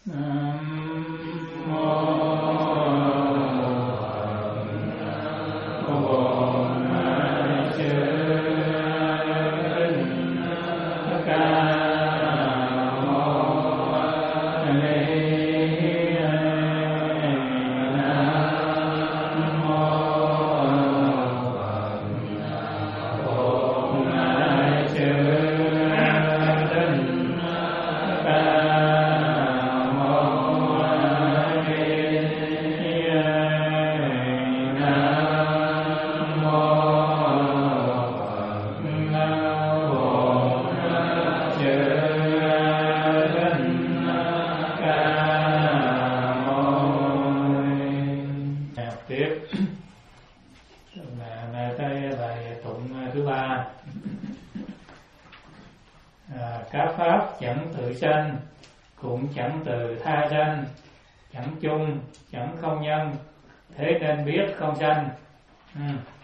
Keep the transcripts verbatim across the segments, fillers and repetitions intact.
Không sanh. Ừ.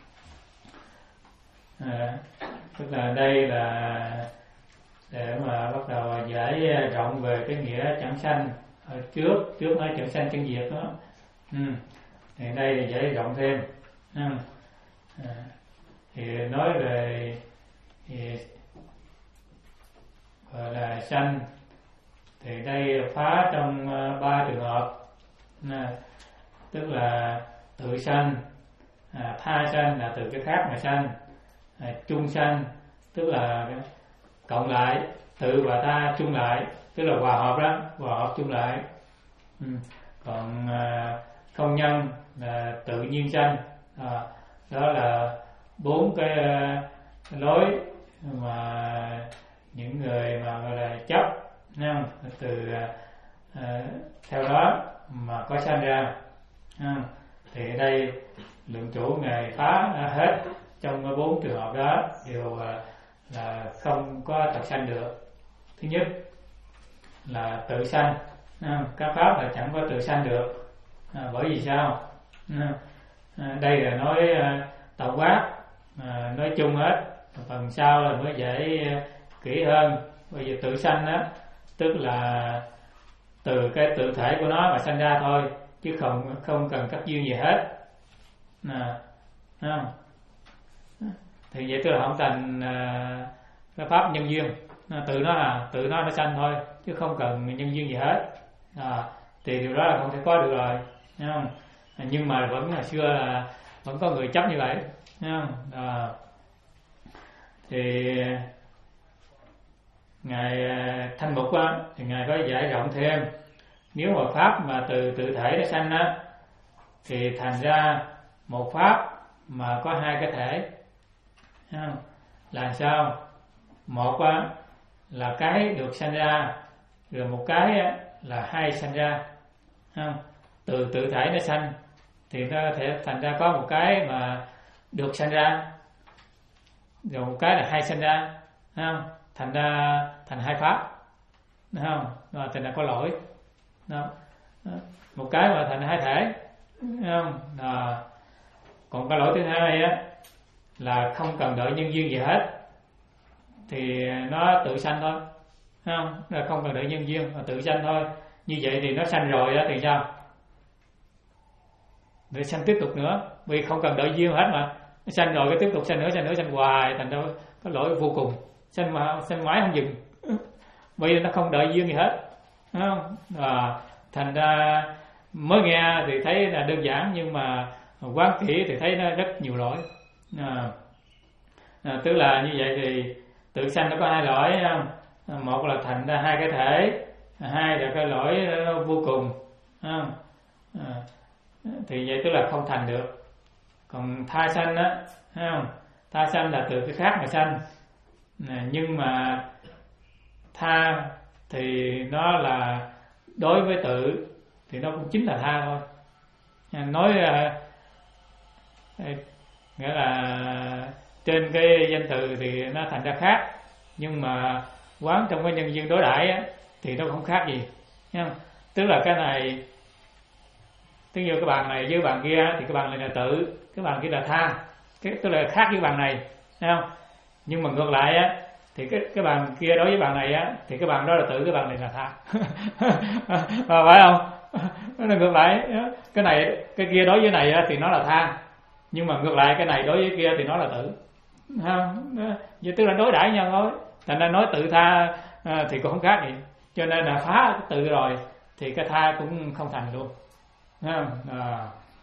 À, tức là đây là để mà bắt đầu giải rộng về cái nghĩa chẳng sanh. Ở trước trước nói chẳng sanh chẳng diệt đó. Ừ. Thì đây là giải rộng thêm. Ừ. À, thì nói về thì gọi là sanh thì đây phá trong ba trường hợp. À, tức là tự sanh, à, tha sanh là từ cái khác mà sanh, à, chung sanh tức là cộng lại, tự và ta chung lại tức là hòa hợp đó, hòa hợp chung lại. Ừ. Còn à, không nhân là tự nhiên sanh, à, đó là bốn cái à, lối mà những người mà gọi là chấp không? Từ à, theo đó mà có sanh ra. Không? Thì ở đây lượng chủ ngài phá hết trong bốn trường hợp đó đều là không có thật sanh được. Thứ nhất là tự sanh, các pháp là chẳng có tự sanh được. À, bởi vì sao? À, đây là nói tổng quát, à, nói chung hết. Phần sau là mới giải kỹ hơn. Bởi vì tự sanh đó tức là từ cái tự thể của nó mà sanh ra thôi, chứ không không cần các duyên gì hết. À, không? Thì vậy tức là không thành à, cái pháp nhân duyên, à, tự nó là tự nó nó sanh thôi, chứ không cần nhân duyên gì hết. À, thì điều đó là không thể có được rồi, thấy không? À, nhưng mà vẫn là xưa là vẫn có người chấp như vậy, thấy không? À, thì ngài Thanh Mục á, thì ngài có giải rộng thêm. Nếu mà pháp mà từ tự thể nó sanh á, thì thành ra một pháp mà có hai cái thể, không? Là sao? Một á, là cái được sanh ra, rồi một cái á, là hai sanh ra, không? Từ tự thể nó sanh thì nó thể thành ra có một cái mà được sanh ra, rồi một cái là hai sanh ra, không? Thành ra thành hai pháp, đúng không? Rồi thành ra có lỗi. Đó. Một cái mà thành hai thể, không? À, còn cái lỗi thứ hai á là không cần đợi nhân duyên gì hết, thì nó tự sanh thôi, không? Là không cần đợi nhân duyên, mà tự sanh thôi. Như vậy thì nó sanh rồi đó thì sao? Để sanh tiếp tục nữa, vì không cần đợi duyên hết mà. Nó sanh rồi cái tiếp tục sanh nữa, sanh nữa, sanh hoài, thành ra có lỗi vô cùng, sanh mà sanh mãi không dừng. Bởi vì nó không đợi duyên gì hết, không? À, thành ra mới nghe thì thấy là đơn giản, nhưng mà quán kỹ thì thấy nó rất nhiều lỗi. À, à, tức là như vậy thì tự sanh nó có hai lỗi, không? Một là thành ra hai cái thể, hai là cái lỗi vô cùng, không? À, thì vậy tức là không thành được. Còn tha sanh á, không? Tha sanh là từ cái khác mà sanh, à, nhưng mà tha thì nó là đối với tự thì nó cũng chính là tha thôi. À, nói uh, nghĩa là trên cái danh từ thì nó thành ra khác, nhưng mà quán trong cái nhân duyên đối đãi á, thì nó không khác gì, không? Tức là cái này, tức như cái bàn này với bàn kia thì cái bàn này là tự, cái bàn kia là tha, cái tức là khác với bàn này, thấy không? Nhưng mà ngược lại á thì cái cái bàn kia đối với bàn này á thì cái bàn đó là tự, cái bàn này là tha. À, phải không? Nó ngược lại, cái này cái kia đối với này á thì nó là tha, nhưng mà ngược lại cái này đối với kia thì nó là tự. Không, vậy tức là đối đãi nhau thôi. Thành ra nói tự tha à, thì cũng không khác gì. Cho nên là phá tự rồi thì cái tha cũng không thành luôn. Không? À.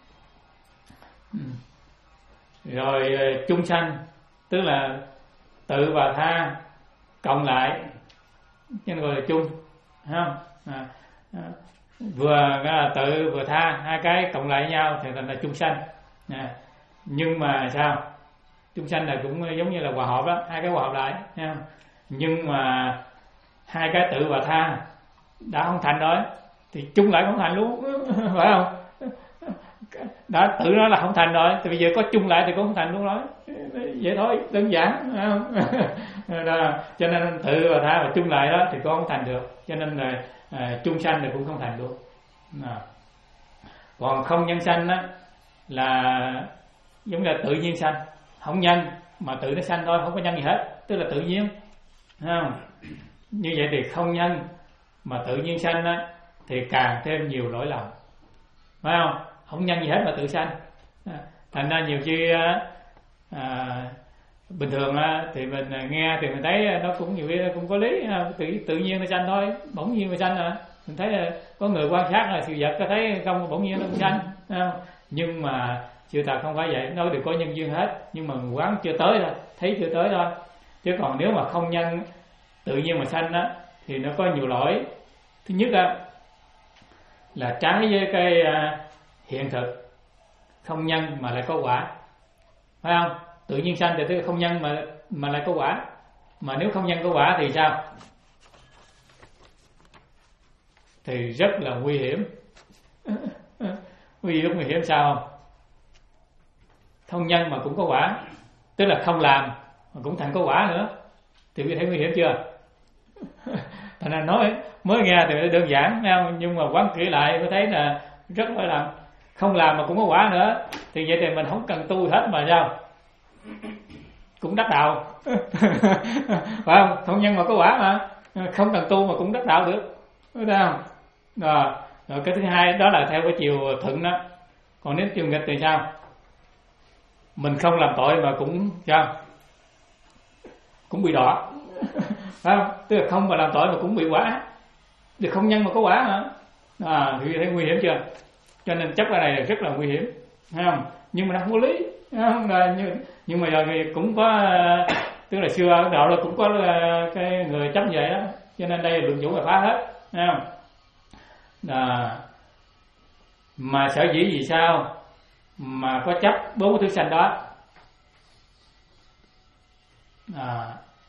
Rồi chung sanh tức là tự và tha cộng lại nên gọi là chung, không? À, à, vừa là tự vừa tha, hai cái cộng lại nhau thì thành là chung sanh. À, nhưng mà sao? Chung sanh là cũng giống như là hòa hợp đó, hai cái hòa hợp lại, thấy không? Nhưng mà hai cái tự và tha đã không thành rồi thì chung lại không thành luôn, phải không? Đã tự nó là không thành rồi thì bây giờ có chung lại thì cũng không thành luôn rồi, vậy thôi, đơn giản, phải không? Đó, cho nên tự và tha và chung lại đó thì cũng không thành được, cho nên là à, chung sanh thì cũng không thành luôn. À. Còn không nhân sanh đó là giống như là tự nhiên sanh, không nhân mà tự nó sanh thôi, không có nhân gì hết, tức là tự nhiên, thấy không? Như vậy thì không nhân mà tự nhiên sanh á thì càng thêm nhiều lỗi lầm, phải không? Không nhân gì hết mà tự sanh. Thành ra nhiều khi à, bình thường á, thì mình nghe thì mình thấy nó cũng nhiều khi nó cũng có lý, tự, tự nhiên nó sanh thôi, bỗng nhiên mà sanh à. Mình thấy là có người quan sát là sự vật có thấy không, bỗng nhiên nó cũng sanh, không? Nhưng mà sự thật không phải vậy, nó đều có nhân duyên hết, nhưng mà quán chưa tới thôi, thấy chưa tới thôi. Chứ còn nếu mà không nhân tự nhiên mà sanh á thì nó có nhiều lỗi. Thứ nhất á là trái với cái uh, hiện thực, không nhân mà lại có quả, phải không? Tự nhiên sanh thì tức là không nhân mà mà lại có quả, mà nếu không nhân có quả thì sao? Thì rất là nguy hiểm. Nguy hiểm nguy hiểm sao không? Không nhân mà cũng có quả, tức là không làm mà cũng thành có quả nữa, thì quý thấy nguy hiểm chưa? Thành ra nói mới nghe thì đơn giản, nhưng mà quán kỹ lại mới thấy là rất là làm. Không làm mà cũng có quả nữa, thì vậy thì mình không cần tu hết mà sao? Cũng đắc đạo. Phải không? Không nhân mà có quả mà, không cần tu mà cũng đắc đạo được, đúng không? Rồi, rồi cái thứ hai đó là theo cái chiều thuận đó. Còn nếu chiều nghịch thì sao? Mình không làm tội mà cũng sao? Cũng bị đọa. Phải không? Tức là không mà làm tội mà cũng bị quả. Thì không nhân mà có quả mà. À, thì thấy nguy hiểm chưa? Cho nên chấp cái này là rất là nguy hiểm, thấy không? Nhưng mà nó không có lý, không? Là nhưng, nhưng mà giờ thì cũng có, tức là xưa Ấn Độ là cũng có cái người chấp vậy đó, cho nên đây luận chủ là phá hết, thấy không? À, mà sở dĩ vì sao mà có chấp bốn thứ sanh đó? À,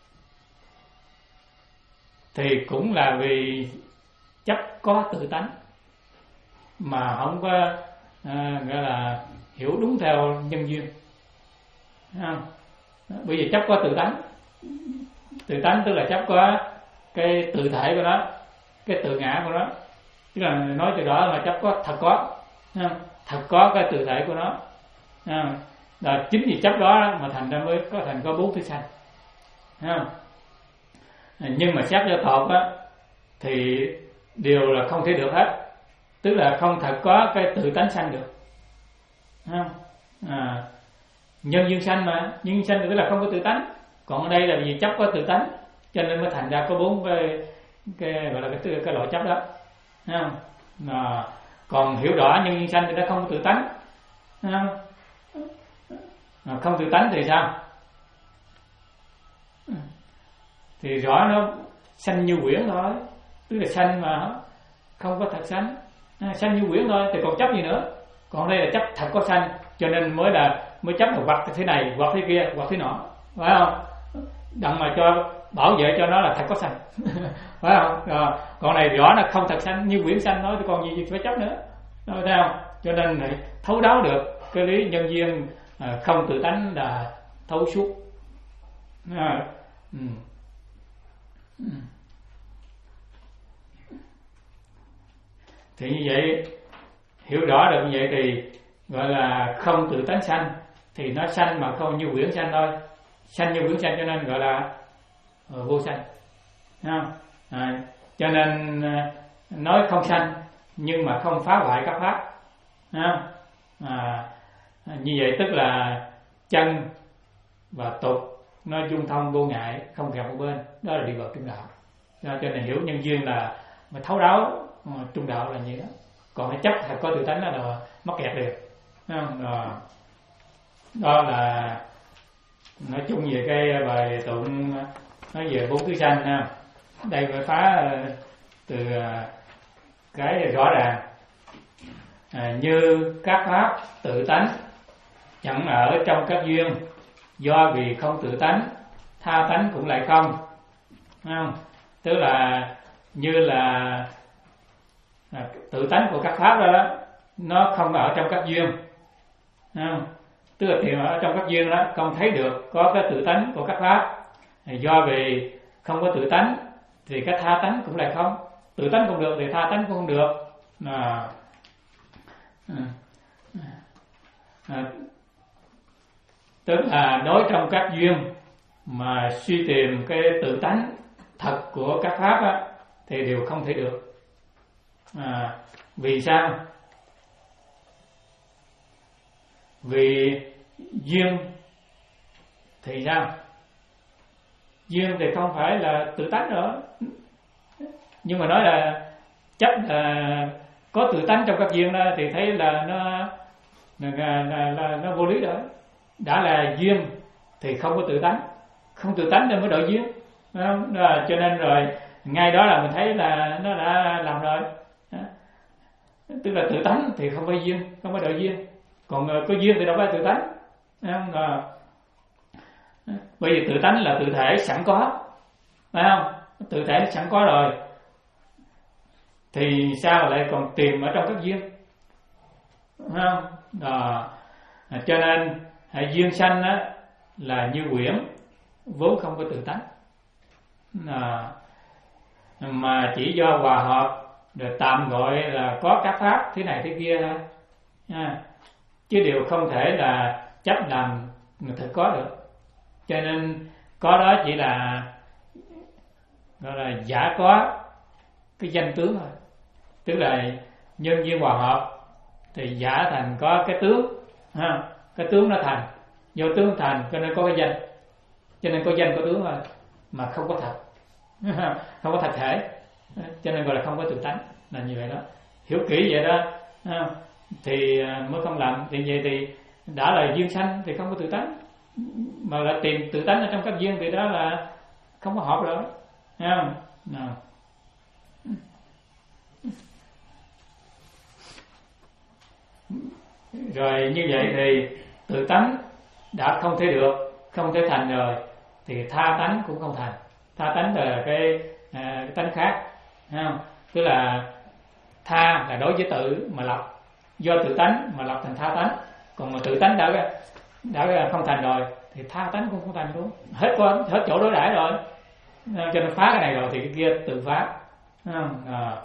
thì cũng là vì chấp có tự tánh mà không có à, gọi là hiểu đúng theo nhân duyên, không? Bởi vì chấp có tự tánh, tự tánh tức là chấp có cái tự thể của nó, cái tự ngã của nó, tức là nói từ đó là chấp có thật có, không? Thật có cái tự thể của nó, không? Là chính vì chấp đó mà thành ra mới có thành có bốn thứ sanh, không? Nhưng mà xét cho tột á thì đều là không thể được hết, tức là không thật có cái tự tánh sanh được, không? À, nhân duyên sanh mà, nhân duyên sanh tức là không có tự tánh, còn ở đây là vì chấp có tự tánh cho nên mới thành ra có bốn cái cái gọi là cái cái loại chấp đó, không? À, còn hiểu rõ nhân duyên sanh thì nó không có tự tánh, không? À, không tự tánh thì sao? Thì rõ nó sanh như quyển thôi, tức là sanh mà không có thật sanh, à, sanh như quyển thôi thì còn chấp gì nữa? Còn đây là chấp thật có sanh, cho nên mới là mới chấp là hoặc thế này, hoặc thế kia, hoặc thế nọ, phải không? Đặng mà cho bảo vệ cho nó là thật có sanh, phải không? À, còn này rõ là không thật sanh như quyển sanh nói thì còn gì phải chấp nữa, thấy không? Cho nên này, thấu đáo được cái lý nhân duyên à, không tự tánh là thấu suốt. À, ừ. Thì như vậy, hiểu rõ được như vậy thì gọi là không tự tánh sanh, thì nó sanh mà không như quyển sanh thôi, sanh như quyển sanh cho nên gọi là vô sanh, không? À, cho nên nói không sanh nhưng mà không phá hoại các pháp, không? À, như vậy tức là chân và tục nó dung thông vô ngại, không kẹp một bên, đó là đi vào trung đạo. Cho nên hiểu nhân duyên là mà thấu đáo trung đạo là như đó. Còn cái chấp hay có tự tánh đó là mắc kẹt được, không? Rồi. Đó là nói chung về cái bài tụng nói về bốn thứ sanh ha. Đây phải phá từ cái rõ ràng, à, như các pháp tự tánh chẳng ở trong các duyên, do vì không tự tánh, tha tánh cũng lại không, không? Tức là như là à, tự tánh của các pháp đó, đó nó không ở trong các duyên, không? Tức là tìm ở trong các duyên đó không thấy được có cái tự tánh của các pháp, do vì không có tự tánh thì cái tha tánh cũng lại không. Tự tánh không được thì tha tánh cũng không được. À, à, à, tức là nói trong các duyên mà suy tìm cái tự tánh thật của các pháp á, thì đều không thể được. À, vì sao? Vì duyên thì sao? Duyên thì không phải là tự tánh nữa, nhưng mà nói là chấp là có tự tánh trong các duyên đó thì thấy là nó là, là, là nó vô lý rồi. Đã là duyên thì không có tự tánh, không tự tánh nên mới đổi duyên, đó, cho nên rồi ngay đó là mình thấy là nó đã làm rồi. Đó. Tức là tự tánh thì không phải duyên, không phải đổi duyên, còn có duyên thì đâu phải tự tánh. Đó. Bởi vì tự tánh là tự thể sẵn có, phải không? Tự thể sẵn có rồi thì sao lại còn tìm ở trong các duyên, phải không? Đó. Cho nên duyên sanh á, là như quyển vốn không có tự tánh, à, mà chỉ do hòa hợp rồi tạm gọi là có các pháp thế này thế kia thôi, à, chứ điều không thể là chấp làm người thực có được. Cho nên có đó chỉ là gọi là giả có cái danh tướng thôi, tức là nhân duyên hòa hợp thì giả thành có cái tướng, ha, cái tướng nó thành, do tướng thành cho nên có cái danh, cho nên có danh có tướng thôi, mà không có thật, không có thật thể, cho nên gọi là không có tự tánh, là như vậy đó. Hiểu kỹ vậy đó thì mới không lầm. Thì vậy thì đã là duyên sanh thì không có tự tánh, mà là tìm tự tánh ở trong các duyên thì đó là không có hợp rồi, thấy không? Nào. Rồi như vậy thì tự tánh đã không thể được, không thể thành rồi thì tha tánh cũng không thành. Tha tánh là cái, à, cái tánh khác, thấy không? Tức là tha là đối với tự mà lập, do tự tánh mà lập thành tha tánh, còn mà tự tánh đã đã không thành rồi thì tha tánh cũng không thành luôn, hết có hết chỗ đối đãi rồi, cho nên phá cái này rồi thì cái kia tự phá, thấy không? À.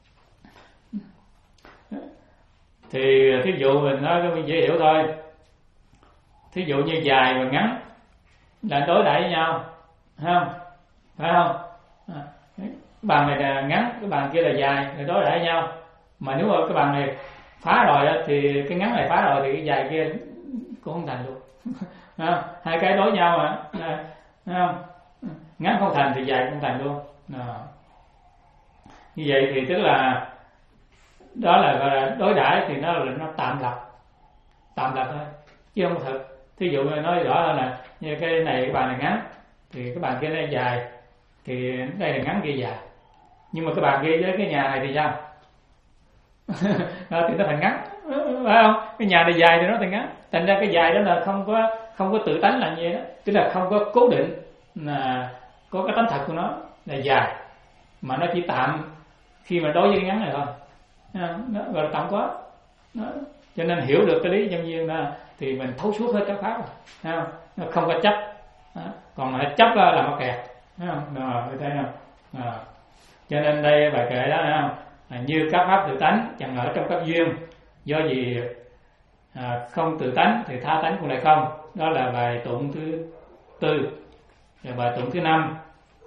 Thì thí dụ mình nói cho mình dễ hiểu thôi, thí dụ như dài và ngắn là đối đãi với nhau, thấy không? Phải không? À, cái bàn này là ngắn, cái bàn kia là dài, thì đối đãi với nhau. Mà nếu mà cái bàn này phá rồi thì cái ngắn này phá rồi thì cái dài kia cũng không thành luôn. À, hai cái đối nhau mà, à, thấy không? Ngắn không thành thì dài không thành luôn. À. Như vậy thì tức là đó là gọi là đối đãi, thì nó là nó tạm lập, tạm lập thôi chứ không thật. Thí dụ nói rõ là như cái này cái bàn này ngắn thì cái bàn kia nó dài, thì đây là ngắn kia dài, nhưng mà cái bàn kia với cái nhà này thì sao? Đó, thì nó thành ngắn, phải không? Cái nhà này dài thì nó thành ngắn, thành ra cái dài đó là không có không có tự tánh là như vậy đó, tức là không có cố định là có cái tánh thật của nó là dài, mà nó chỉ tạm khi mà đối với cái ngắn này thôi. Nó gọi là tạm có đó. Cho nên hiểu được cái lý nhân duyên đó thì mình thấu suốt hết các pháp rồi, nó không có chấp đó. Còn mà chấp là mắc kẹt, thấy không? Rồi, thấy không? Rồi. Cho nên đây bài kệ đó, thấy không? À, như các pháp tự tánh chẳng ở trong các duyên, do gì à, không tự tánh thì tha tánh cũng lại không. Đó là bài tụng thứ tư. Rồi bài tụng thứ năm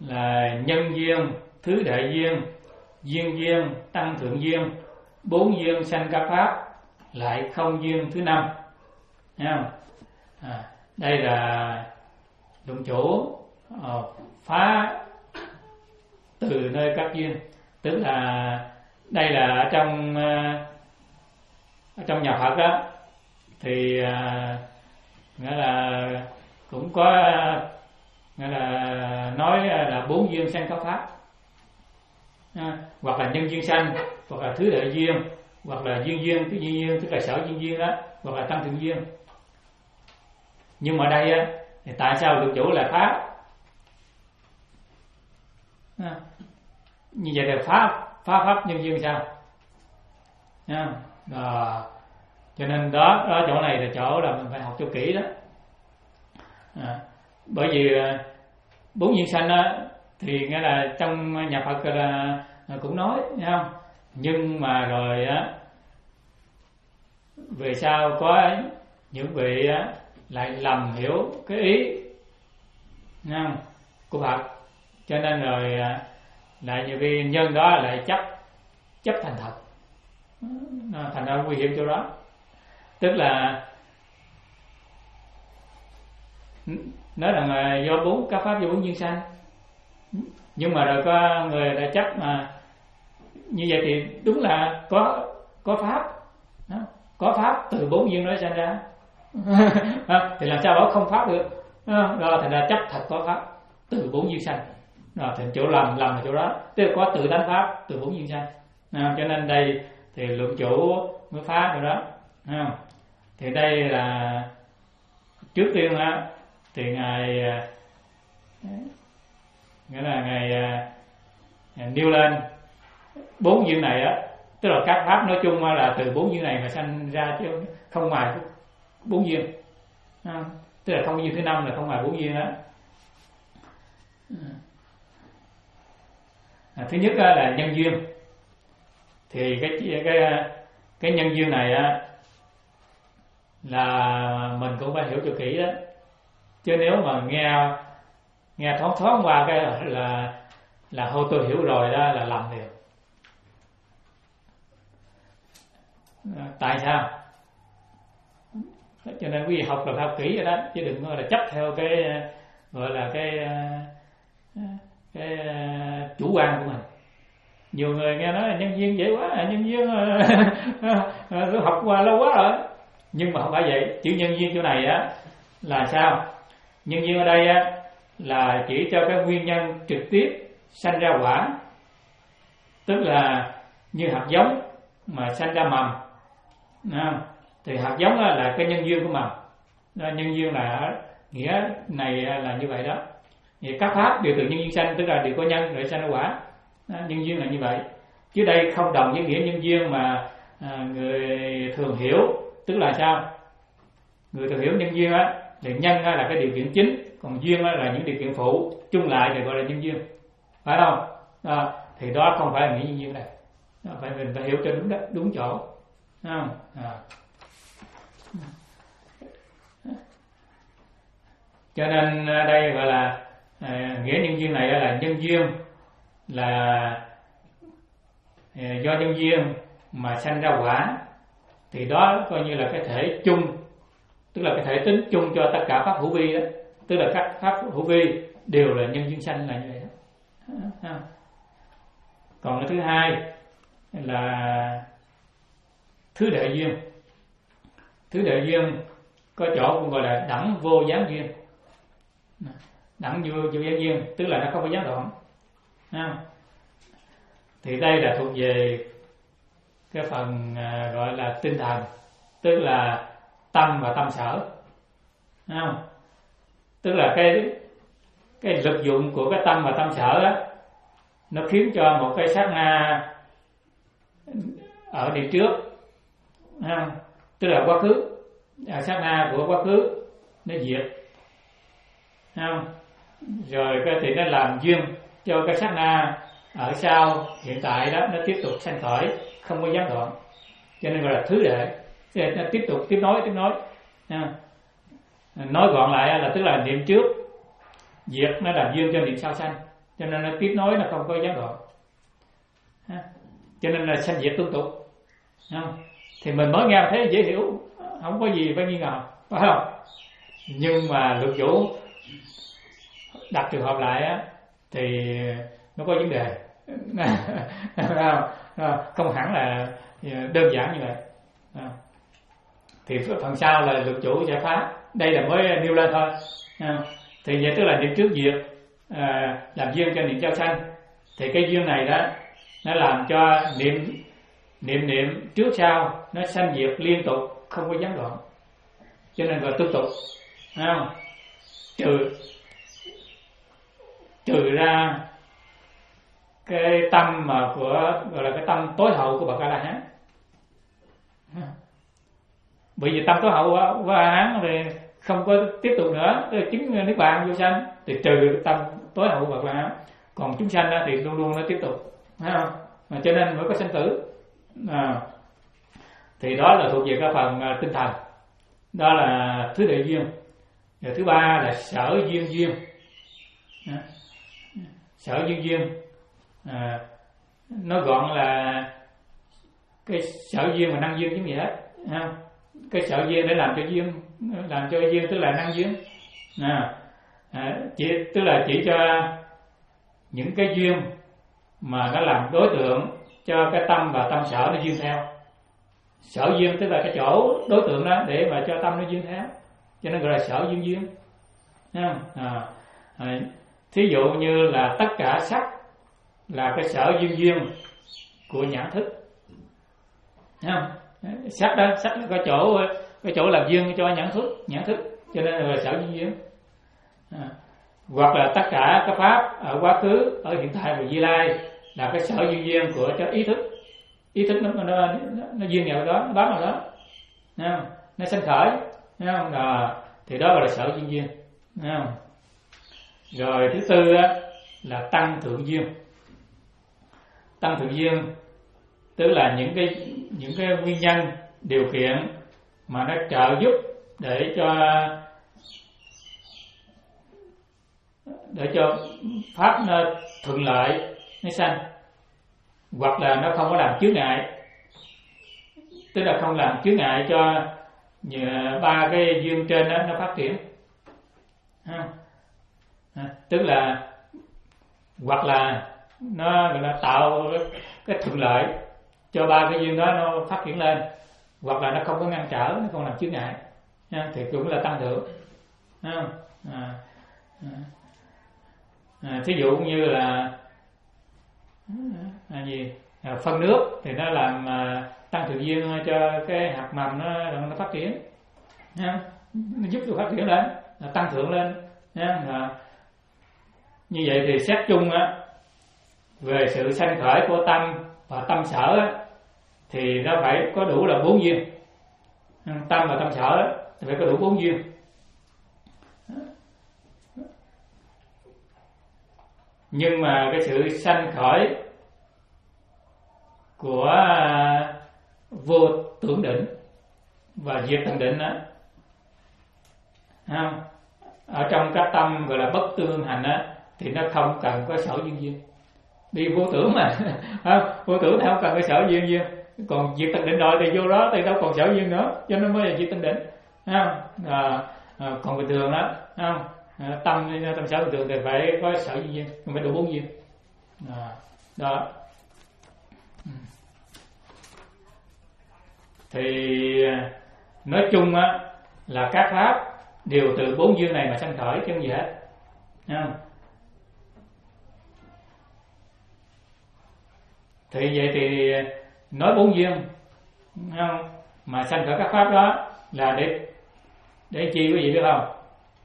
là nhân duyên, thứ đệ duyên, duyên duyên, tăng thượng duyên, bốn duyên sanh các pháp, lại không duyên thứ năm. Thấy không? À, đây là luận chủ uh, phá từ nơi các duyên, tức là đây là ở trong uh, ở trong nhà Phật đó thì uh, nghĩa là cũng có uh, nghĩa là nói là bốn duyên sanh các pháp, à, hoặc là nhân duyên sanh, hoặc là thứ đệ duyên, hoặc là duyên duyên, cái duyên duyên tức là sở duyên duyên đó, hoặc là tăng thượng duyên. Nhưng mà đây á, thì tại sao luận chủ là phá? À, như vậy là phá phá pháp nhân duyên sao? À, à, cho nên đó, đó chỗ này là chỗ là mình phải học cho kỹ đó. À, bởi vì bốn duyên sanh đó, thì nghĩa là trong nhà Phật là cũng nói, thấy không? Nhưng mà rồi á, về sau có những vị á lại lầm hiểu cái ý, thấy không, của Phật, cho nên rồi lại nhiều cái nhân đó lại chấp chấp thành thật, thành ra nguy hiểm chỗ đó. Tức là nói rằng do bốn các pháp do bốn duyên sanh, nhưng mà rồi có người đã chấp mà như vậy thì đúng là có có pháp đó, có pháp từ bốn duyên đó sanh ra thì làm sao bảo không pháp được đó, thành ra chấp thật có pháp từ bốn duyên sanh đó, thì chỗ lầm lầm ở chỗ đó, tức là có tự tánh pháp từ bốn duyên sanh đó, cho nên đây thì luận chủ mới phá rồi đó, không? Thì đây là trước tiên á thì ngài nghĩa là ngài, ngài nêu lên bốn duyên này á, tức là các pháp nói chung là từ bốn duyên này mà sanh ra chứ không ngoài bốn duyên, tức là không duyên thứ năm là không ngoài bốn duyên đó. À, thứ nhất là nhân duyên, thì cái cái cái nhân duyên này á là mình cũng phải hiểu cho kỹ đó, chứ nếu mà nghe nghe thoáng thoáng qua cái là là thôi tôi hiểu rồi đó là lầm liền. À, tại sao? Cho nên quý vị học là phải học kỹ rồi đó, chứ đừng là chấp theo cái gọi là cái cái chủ quan của mình. Nhiều người nghe nói là nhân duyên dễ quá, nhân duyên tôi học qua lâu quá rồi, nhưng mà không phải vậy. Chữ nhân duyên chỗ này á là sao? Nhân duyên ở đây á là chỉ cho cái nguyên nhân trực tiếp sanh ra quả, tức là như hạt giống mà sanh ra mầm, thì hạt giống là cái nhân duyên của mầm. Nhân duyên là nghĩa này là như vậy đó. Thì các pháp đều từ nhân duyên sanh, tức là đều có nhân rồi sanh ra quả. Nhân duyên là như vậy, chứ đây không đồng với nghĩa nhân duyên mà à, người thường hiểu. Tức là sao? Người thường hiểu nhân duyên á thì nhân á là cái điều kiện chính, còn duyên á là những điều kiện phụ, chung lại thì gọi là nhân duyên, phải không? À, thì đó không phải là nghĩa nhân duyên này, phải mình phải hiểu cho đúng đó, đúng chỗ, không? À. Cho nên đây gọi là à, nghĩa nhân duyên này là nhân duyên là à, do nhân duyên mà sanh ra quả, thì đó coi như là cái thể chung, tức là cái thể tính chung cho tất cả pháp hữu vi đó, tức là các pháp hữu vi đều là nhân duyên sanh là như vậy đó. Còn cái thứ hai là thứ đệ duyên. Thứ đệ duyên có chỗ cũng gọi là đẳng vô gián duyên. Đẳng vô, vô gián duyên tức là nó không có gián đoạn. Thì đây là thuộc về cái phần à, gọi là tinh thần, tức là tâm và tâm sở, không? Tức là cái cái lực dụng của cái tâm và tâm sở đó, nó khiến cho một cái sát na ở điểm trước, không? Tức là quá khứ, à, sát na của quá khứ nó diệt, không? Rồi cái thì nó làm duyên cho cái sát na ở sau hiện tại đó nó tiếp tục sanh khởi, không có gián đoạn, cho nên gọi là thứ đệ. Nó tiếp tục tiếp nối tiếp nối. Nói gọn lại là tức là niệm trước diệt nó làm duyên cho niệm sau sanh, cho nên nó tiếp nối, nó không có gián đoạn. Cho nên là sanh diệt tương tục, không? Thì mình mới nghe thấy dễ hiểu, không có gì phải nghi ngờ, phải không? Nhưng mà luật chủ đặt trường hợp lại á, thì nó có vấn đề. Không hẳn là đơn giản như vậy. Thì phần sau là luật chủ sẽ phá. Đây là mới nêu lên thôi. Thì vậy tức là niệm trước diệt à, làm duyên cho niệm giao sanh. Thì cái duyên này đó nó làm cho niệm niệm niệm trước sau nó sanh diệt liên tục, không có gián đoạn, cho nên gọi tương tục, không? Trừ trừ ra cái tâm mà của gọi là cái tâm tối hậu của bậc A La Hán. Bởi vì tâm tối hậu của A La Hán thì không có tiếp tục nữa, tức là chứng niết bàn vô sanh, thì trừ tâm tối hậu của bậc A La Hán. Còn chúng sanh thì luôn luôn nó tiếp tục, thấy không? Mà cho nên mới có sanh tử. À, thì đó là thuộc về cái phần uh, tinh thần, đó là thứ đệ duyên. Rồi thứ ba là sở duyên duyên. À, sở duyên duyên à, nó gọn là cái sở duyên và năng duyên chứ gì hết. À, cái sở duyên để làm cho duyên, làm cho duyên tức là năng duyên. À, à, chỉ tức là chỉ cho những cái duyên mà nó làm đối tượng cho cái tâm và tâm sở nó duyên theo. Sở duyên tức là cái chỗ đối tượng đó để mà cho tâm nó duyên theo, cho nên gọi là sở duyên duyên. À, à, thí dụ như là tất cả sắc là cái sở duyên duyên của nhãn thức, thấy không? Sắc đó, sắc là cái chỗ cái chỗ làm duyên cho nhãn thức, nhãn thức, cho nên là sở duyên duyên. À, hoặc là tất cả các pháp ở quá khứ, ở hiện tại và vị lai là cái sở duyên duyên của cho ý thức. Ý thức nó nó nó, nó duyên vào đó, nó bám vào đó, không? Nó sanh khởi, không? À, thì đó gọi là sở duyên duyên, không? Rồi thứ tư á, là tăng thượng duyên. Tăng thượng duyên tức là những cái những cái nguyên nhân điều kiện mà nó trợ giúp để cho để cho pháp nó thuận lợi nó sanh, hoặc là nó không có làm chướng ngại, tức là không làm chướng ngại cho ba cái duyên trên đó nó phát triển. À, tức là hoặc là nó gọi là tạo cái thuận lợi cho ba cái duyên đó nó phát triển lên, hoặc là nó không có ngăn trở, nó không làm chướng ngại, à, thì cũng là tăng thượng. À, à, à, thí dụ như là à, gì à, phân nước thì nó làm à, tăng thượng duyên cho cái hạt mầm nó nó phát triển, à, nó giúp cho phát triển lên, à, tăng thượng lên, à, à, như vậy thì xét chung á, về sự sanh khởi của tâm và tâm sở á, thì nó phải có đủ là bốn duyên. Tâm và tâm sở á, thì phải có đủ bốn duyên. Nhưng mà cái sự sanh khởi của vô tưởng định và diệt tận định á, không? Ở trong các tâm gọi là bất tương hành á, thì nó không cần có sở duyên duyên. Đi vô tưởng mà vô tưởng thì không cần cái sở duyên duyên, còn diệt tận định rồi thì vô đó thì đâu còn sở duyên nữa, cho nên mới là diệt tận định, không? À, à, còn bình thường đó, không? À, tâm tâm sở bình thường thì phải có sở duyên duyên, phải đủ bốn duyên. À, đó. Thì nói chung á là các pháp đều từ bốn duyên này mà sanh khởi chứ không gì hết, không? Thì vậy thì nói bốn duyên, không? Mà sanh khởi các pháp đó là để để chi quý vị biết không?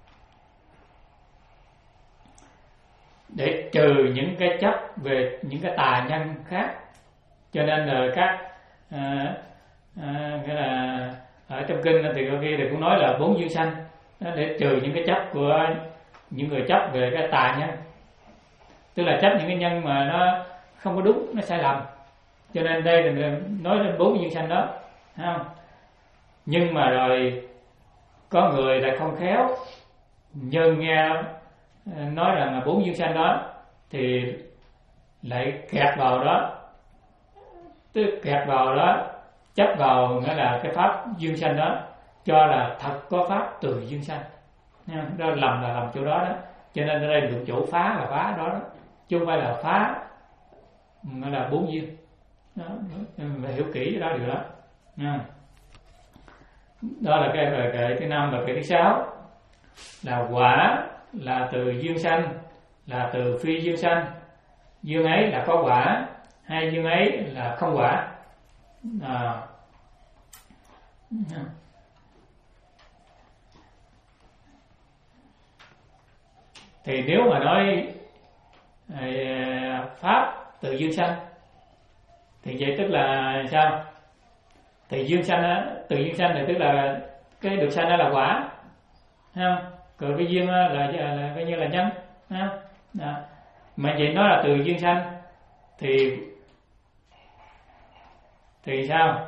Để trừ những cái chấp về những cái tà nhân khác. Cho nên là các à, à, nghĩa là ở trong kinh thì có kia thì cũng nói là bốn duyên sanh, để trừ những cái chấp của những người chấp về cái tà nhân, tức là chấp những cái nhân mà nó không có đúng, nó sai lầm. Cho nên đây là nói đến bốn duyên sanh đó, không? Nhưng mà rồi có người lại không khéo, nhân nghe nói rằng là bốn duyên sanh đó thì lại kẹt vào đó, tức kẹt vào đó, chấp vào nghĩa là cái pháp dương sanh đó, cho là thật có pháp từ dương sanh. Đó lầm là lầm chỗ đó đó. Cho nên ở đây lượng chủ phá là phá đó, đó. Chứ không phải là phá nghĩa là bốn duyên đó. Phải hiểu kỹ cái đó điều đó. Đó là cái bài kệ thứ năm. Và kệ thứ sáu là quả là từ dương sanh, là từ phi dương sanh. Dương ấy là có quả, hay dương ấy là không quả. À. Thì nếu mà nói pháp từ dương sanh thì vậy tức là sao? Thì dương sanh á, từ dương sanh thì tức là cái được sanh đó là quả, ha. Còn cái duyên là là, là coi như là nhân, ha. Đó. Mà vậy nó là từ dương sanh thì thì sao?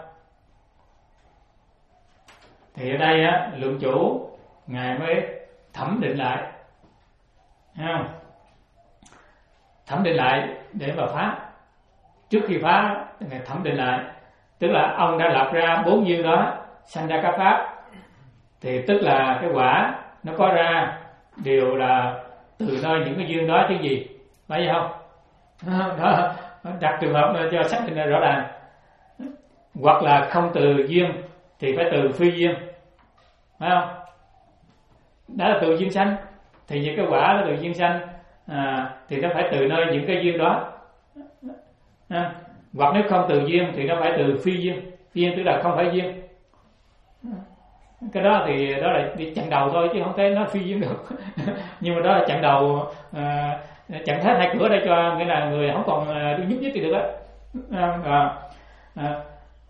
Thì ở đây á, lượng chủ ngài mới thẩm định lại, ha. Thẩm định lại để mà phá. Trước khi phá ngài thẩm định lại, tức là ông đã lập ra bốn duyên đó sanh ra các pháp, thì tức là cái quả nó có ra đều là từ nơi những cái duyên đó chứ gì, phải không? Đó, đặt trường hợp cho xác định rõ ràng. Hoặc là không từ duyên thì phải từ phi duyên, phải không? Đó là từ duyên sanh, thì những cái quả là từ duyên sanh, à, thì nó phải từ nơi những cái duyên đó, à, hoặc nếu không từ duyên thì nó phải từ phi duyên. Phi duyên tức là không phải duyên. Cái đó thì đó là đi chặn đầu thôi, chứ không thể nói phi duyên được. Nhưng mà đó là chặn đầu, à, chặn hết hai cửa đây cho nghĩa là người không còn đi nhúc nhích thì được á. À, à, à.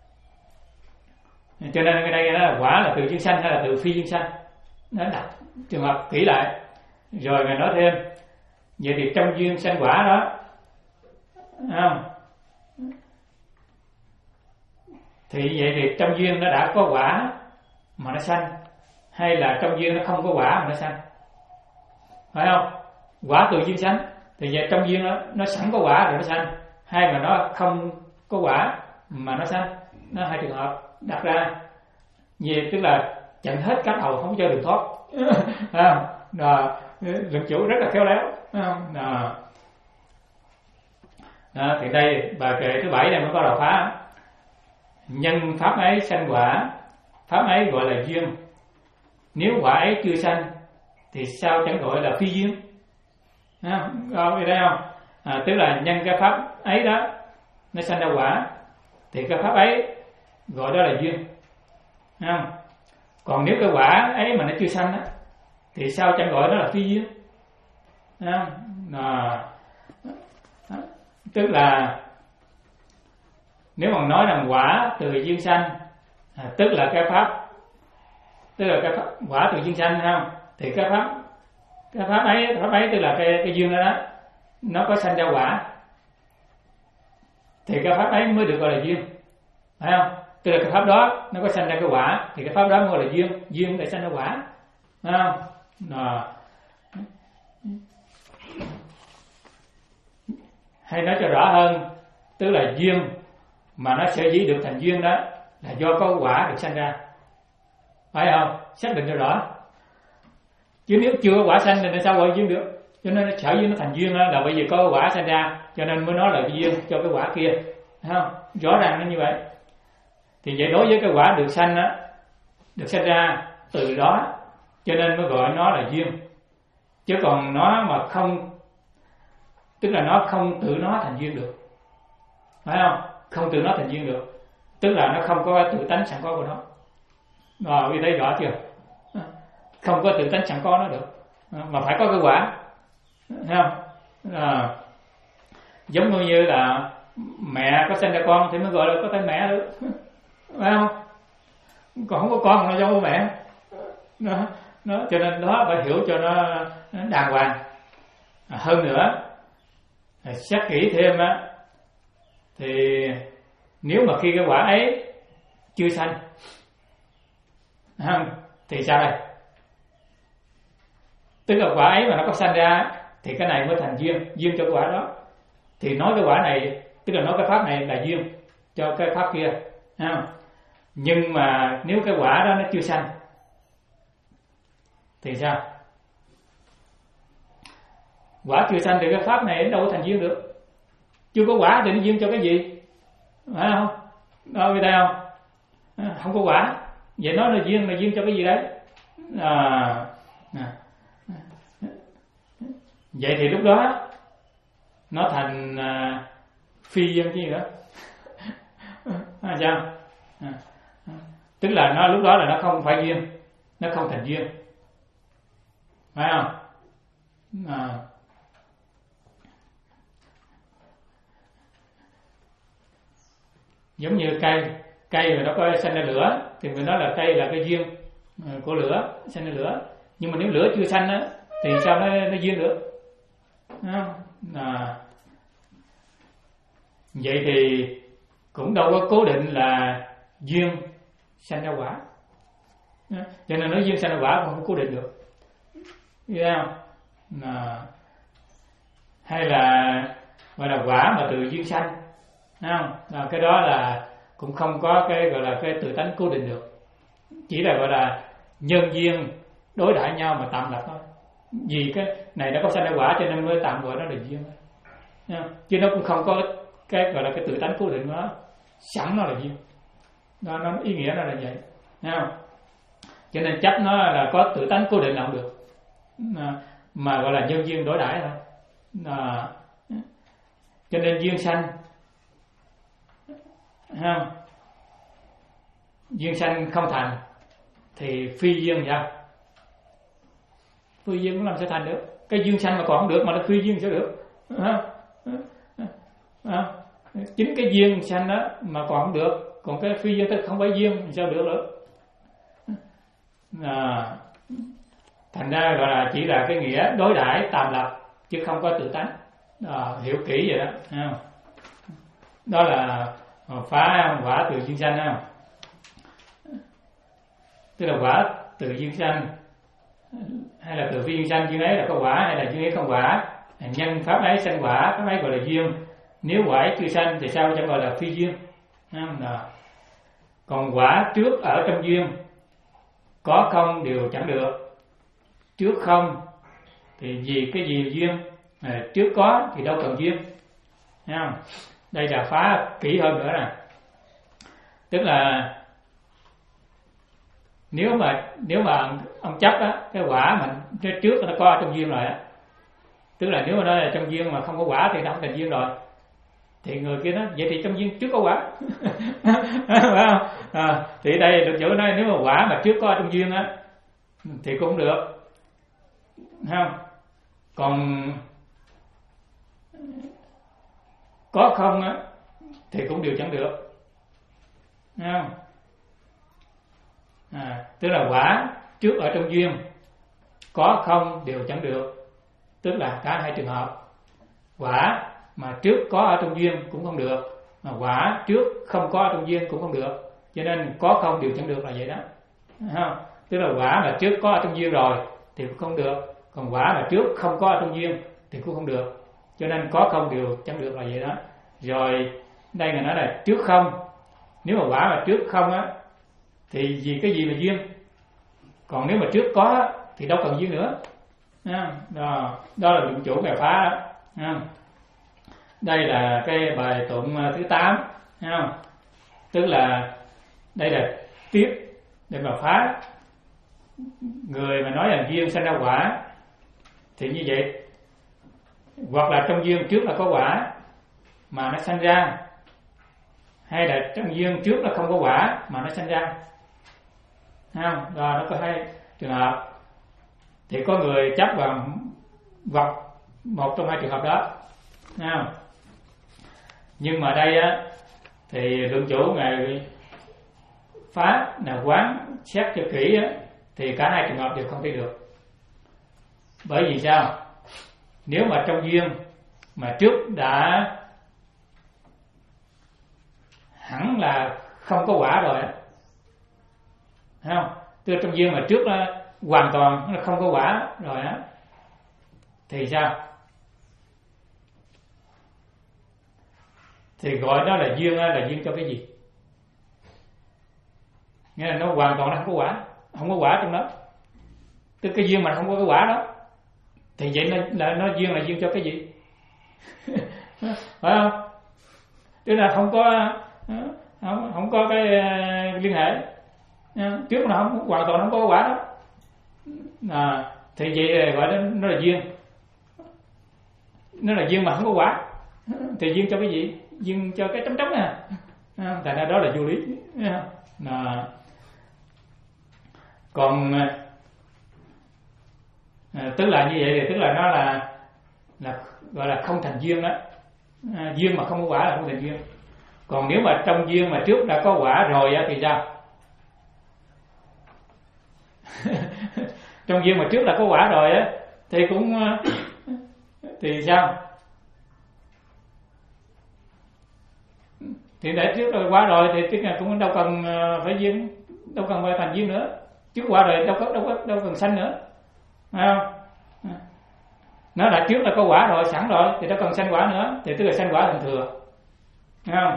Cho nên cái đây đó là quả là từ duyên sanh hay là từ phi duyên sanh, nó đặt trường hợp kỹ lại. Rồi ngài nói thêm, vậy thì trong duyên sanh quả đó, không? Thì vậy thì trong duyên nó đã có quả mà nó sanh, hay là trong duyên nó không có quả mà nó sanh, phải không? Quả từ duyên sanh thì vậy trong duyên nó nó sẵn có quả rồi nó sanh, hay mà nó không có quả mà nó sanh. Nó hai trường hợp đặt ra. Vì tức là chặn hết các đầu không cho đường thoát. À, đó, lượng chủ rất là khéo léo. À, đó, thì đây bài kệ thứ bảy này mới có đầu phá. Nhân pháp ấy sanh quả, pháp ấy gọi là duyên. Nếu quả ấy chưa sanh thì sao chẳng gọi là phi duyên? À, có đây không? À, tức là nhân cái pháp ấy đó nó sanh ra quả, thì cái pháp ấy gọi đó là duyên. À, còn nếu cái quả ấy mà nó chưa sanh á, thì sao chẳng gọi đó là phi duyên? À, à, tức là nếu mà nói rằng quả từ duyên sanh, à, tức là cái pháp, tức là cái pháp quả từ duyên sanh, không? Thì cái pháp, cái pháp ấy, pháp ấy tức là cái cái duyên đó, đó nó có sanh ra quả, thì cái pháp ấy mới được gọi là duyên, phải không? Tức là cái pháp đó nó có sanh ra cái quả, thì cái pháp đó gọi là duyên, duyên để sanh ra quả, phải không? À. Hay nói cho rõ hơn, tức là duyên mà nó sẽ dĩ được thành duyên đó là do có quả được sanh ra, phải không? Xác định cho rõ. Chứ nếu chưa có quả sanh thì sao gọi duyên được? Cho nên nó sở duyên nó thành duyên là bởi vì có quả sanh ra, cho nên mới nói là duyên cho cái quả kia, phải không? Rõ ràng nó như vậy. Thì vậy đối với cái quả được sanh á, được sanh ra từ đó, cho nên mới gọi nó là duyên. Chứ còn nó mà không, tức là nó không tự nó thành duyên được, phải không? Không tự nó thành duyên được, tức là nó không có tự tánh sẵn có của nó. Rồi, vì thấy rõ chưa? Không có tự tánh sẵn có nó được, mà phải có cái quả, thấy không? À, giống như là mẹ có sinh ra con thì mới gọi là có tên mẹ được, phải không? Còn không có con nó giống mẹ. Nó, nó, cho nên đó phải hiểu cho nó, nó đàng hoàng. À, hơn nữa, xét kỹ thêm á, thì nếu mà khi cái quả ấy chưa sanh, thì sao đây? Tức là quả ấy mà nó có sanh ra thì cái này mới thành duyên, duyên cho cái quả đó. Thì nói cái quả này, tức là nói cái pháp này là duyên cho cái pháp kia, ha. Nhưng mà nếu cái quả đó nó chưa sanh thì sao? Quả chưa sanh thì cái pháp này đâu có thành duyên được. Chưa có quả thì nó duyên cho cái gì? Phải không? Đâu thấy không? Không có quả, vậy nó là duyên, là duyên cho cái gì đấy? À, à. Vậy thì lúc đó nó thành à, phi duyên chứ gì nữa. À, sao? À, à. Tức là nó lúc đó là nó không phải duyên, nó không thành duyên, phải không? À. Giống như cây, cây mà nó có sinh ra lửa thì mình nói là cây là cái duyên của lửa, sinh ra lửa. Nhưng mà nếu lửa chưa sanh á thì sao nó nó duyên được? À. Vậy thì cũng đâu có cố định là duyên sanh ra quả, cho nên nói duyên sanh ra quả cũng không cố định được, hiểu không? À. Hay là gọi là quả mà từ duyên sanh, không? À, cái đó là cũng không có cái gọi là cái tự tánh cố định được, chỉ là gọi là nhân duyên đối đãi nhau mà tạm lập thôi. Vì cái này nó có sanh ra quả cho nên mới tạm gọi nó là duyên, chứ nó cũng không có cái gọi là cái tự tánh cố định của nó, sẵn nó là duyên. Đó, nó ý nghĩa nó là vậy, thấy không? Cho nên chấp nó là có tự tánh cố định là không được, à, mà gọi là nhân duyên đối đãi thôi. À, cho nên duyên sanh, không? Duyên sanh không thành thì phi duyên sao? Phi duyên cũng làm sao thành được? Cái duyên sanh mà còn không được mà nó phi duyên sao được? À, à, à, chính cái duyên sanh đó mà còn không được, còn cái phi duyên tức không phải duyên sao được được? À, thành ra gọi là chỉ là cái nghĩa đối đãi tạm lập chứ không có tự tánh. À, hiểu kỹ vậy đó, không? Đó là phá quả từ duyên sanh, không? Tức là quả từ duyên sanh hay là từ phi duyên sanh, duyên ấy là có quả hay là duyên ấy không quả, nhân pháp ấy sanh quả, pháp ấy gọi là duyên. Nếu quả ấy chưa sanh thì sao chẳng gọi là phi duyên, không? Đó. Còn quả trước ở trong duyên có không đều chẳng được. Trước không thì vì cái gì duyên, à, trước có thì đâu cần duyên, thấy không? Đây là phá kỹ hơn nữa nè. Tức là nếu mà nếu mà ông chấp á, cái quả mà trước nó có ở trong duyên rồi á, tức là nếu mà nó là trong duyên mà không có quả thì nó không thành duyên rồi, thì người kia nói vậy thì trong duyên trước có quả. Phải không? À, thì đây được chỗ nói nếu mà quả mà trước có ở trong duyên á thì cũng được, không? Còn có không á thì cũng đều chẳng được, không? À, tức là quả trước ở trong duyên có không đều chẳng được, tức là cả hai trường hợp. Quả mà trước có ở trong duyên cũng không được, mà quả trước không có ở trong duyên cũng không được, cho nên có không đều chẳng được là vậy đó, không? Tức là quả mà trước có ở trong duyên rồi thì cũng không được, còn quả mà trước không có ở trong duyên thì cũng không được, cho nên có không đều chẳng được là vậy đó. Rồi đây người nói là trước không, nếu mà quả mà trước không á thì vì cái gì là duyên, còn nếu mà trước có thì đâu cần duyên nữa. Đó, đó là luận chủ về phá đó. Đây là cái bài tụng thứ tám, tức là đây là tiếp để mà phá. Người mà nói là duyên sanh ra quả thì như vậy, hoặc là trong duyên trước là có quả mà nó sanh ra, hay là trong duyên trước là không có quả mà nó sanh ra, không? Rồi nó có hai trường hợp, thì có người chấp vào hoặc một trong hai trường hợp đó, không? Nhưng mà đây á thì lượng chủ ngài phá là quán xét cho kỹ á, thì cả hai trường hợp đều không thể được. Bởi vì sao? Nếu mà trong duyên mà trước đã hẳn là không có quả rồi á, thấy không? Tức là trong duyên mà trước là hoàn toàn là không có quả rồi á, thì sao? thì gọi đó là duyên là duyên cho cái gì? Nghĩa là nó hoàn toàn nó không có quả, không có quả trong đó. Tức cái duyên mà không có cái quả đó thì vậy nó là nó duyên là duyên cho cái gì? Phải không? Tức là không có không không có cái uh, liên hệ trước là không hoàn toàn không có quả đó, à, thì vậy gọi đó nó là duyên, nó là duyên mà không có quả thì duyên cho cái gì? Duyên cho cái trống trống nè, tại ra đó là vô lý. À, còn à, tức là như vậy thì tức là nó là là gọi là không thành duyên đó, à, duyên mà không có quả là không thành duyên. Còn nếu mà trong duyên mà trước đã có quả rồi á thì sao? Trong duyên mà trước là có quả rồi á thì cũng thì sao? Thì để trước rồi quả rồi thì tức là cũng đâu cần phải duyên, đâu cần phải thành duyên nữa. Trước quả rồi đâu có đâu có đâu cần sanh nữa, phải không? Nó đã trước là có quả rồi, sẵn rồi thì đâu cần sanh quả nữa, thì tức là sanh quả thành thừa, phải không?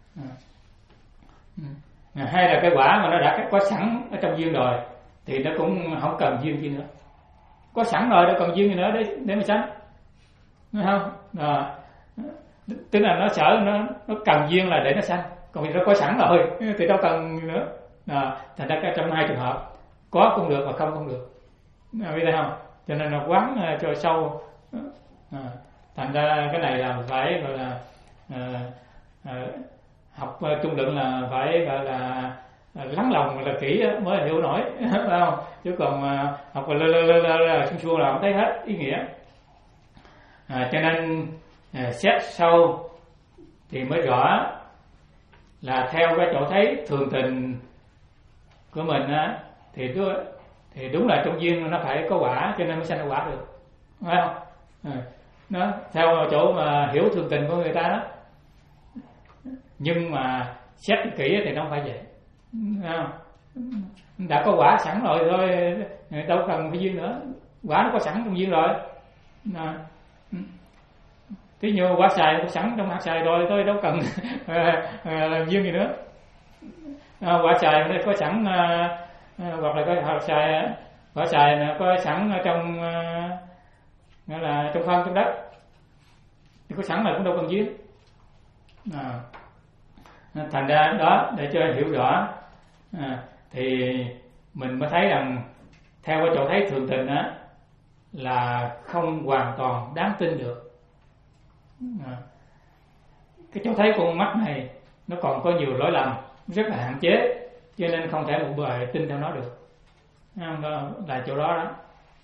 À, hay là cái quả mà nó đã có sẵn ở trong duyên rồi thì nó cũng không cần duyên gì nữa, có sẵn rồi đâu cần duyên gì nữa để để mà sanh, phải không? À, tức là nó sợ nó nó cần duyên là để nó sanh, còn vì nó có sẵn rồi thì đâu cần nữa. À, thành ra trong hai trường hợp có cũng được và không cũng được, à, biết không? Cho nên là quán uh, cho sâu. À, thành ra cái này là phải gọi là uh, uh, học uh, trung luận là phải gọi là uh, lắng lòng là kỹ mới hiểu nổi, phải không? Chứ còn uh, học lơ lơ lơ lơ xung xua là không thấy hết ý nghĩa. À, cho nên uh, xét sâu thì mới rõ là theo cái chỗ thấy thường tình của mình á, thì tôi thì đúng là trong duyên nó phải có quả cho nên mới sanh ra quả được, phải không? À, nó theo chỗ mà hiểu thường tình của người ta đó, nhưng mà xét kỹ thì nó không phải vậy, phải không? Đã có quả sẵn rồi thôi, đâu cần phải duyên nữa, quả nó có sẵn trong duyên rồi. À, thí dụ quả xài có sẵn trong hạt xài rồi thôi, đâu cần làm duyên gì nữa. À, quả xài nó có sẵn, à, hoặc là cái hạt xài, quả xài có sẵn ở trong à, nghĩa là trong phân trong đất thì có sẵn là cũng đâu cần duyên. À, thành ra đó để cho hiểu rõ, à, thì mình mới thấy rằng theo cái chỗ thấy thường tình á là không hoàn toàn đáng tin được. À, cái chỗ thấy con mắt này nó còn có nhiều lỗi lầm, rất là hạn chế, cho nên không thể một bề tin theo nó được. Đó là chỗ đó đó.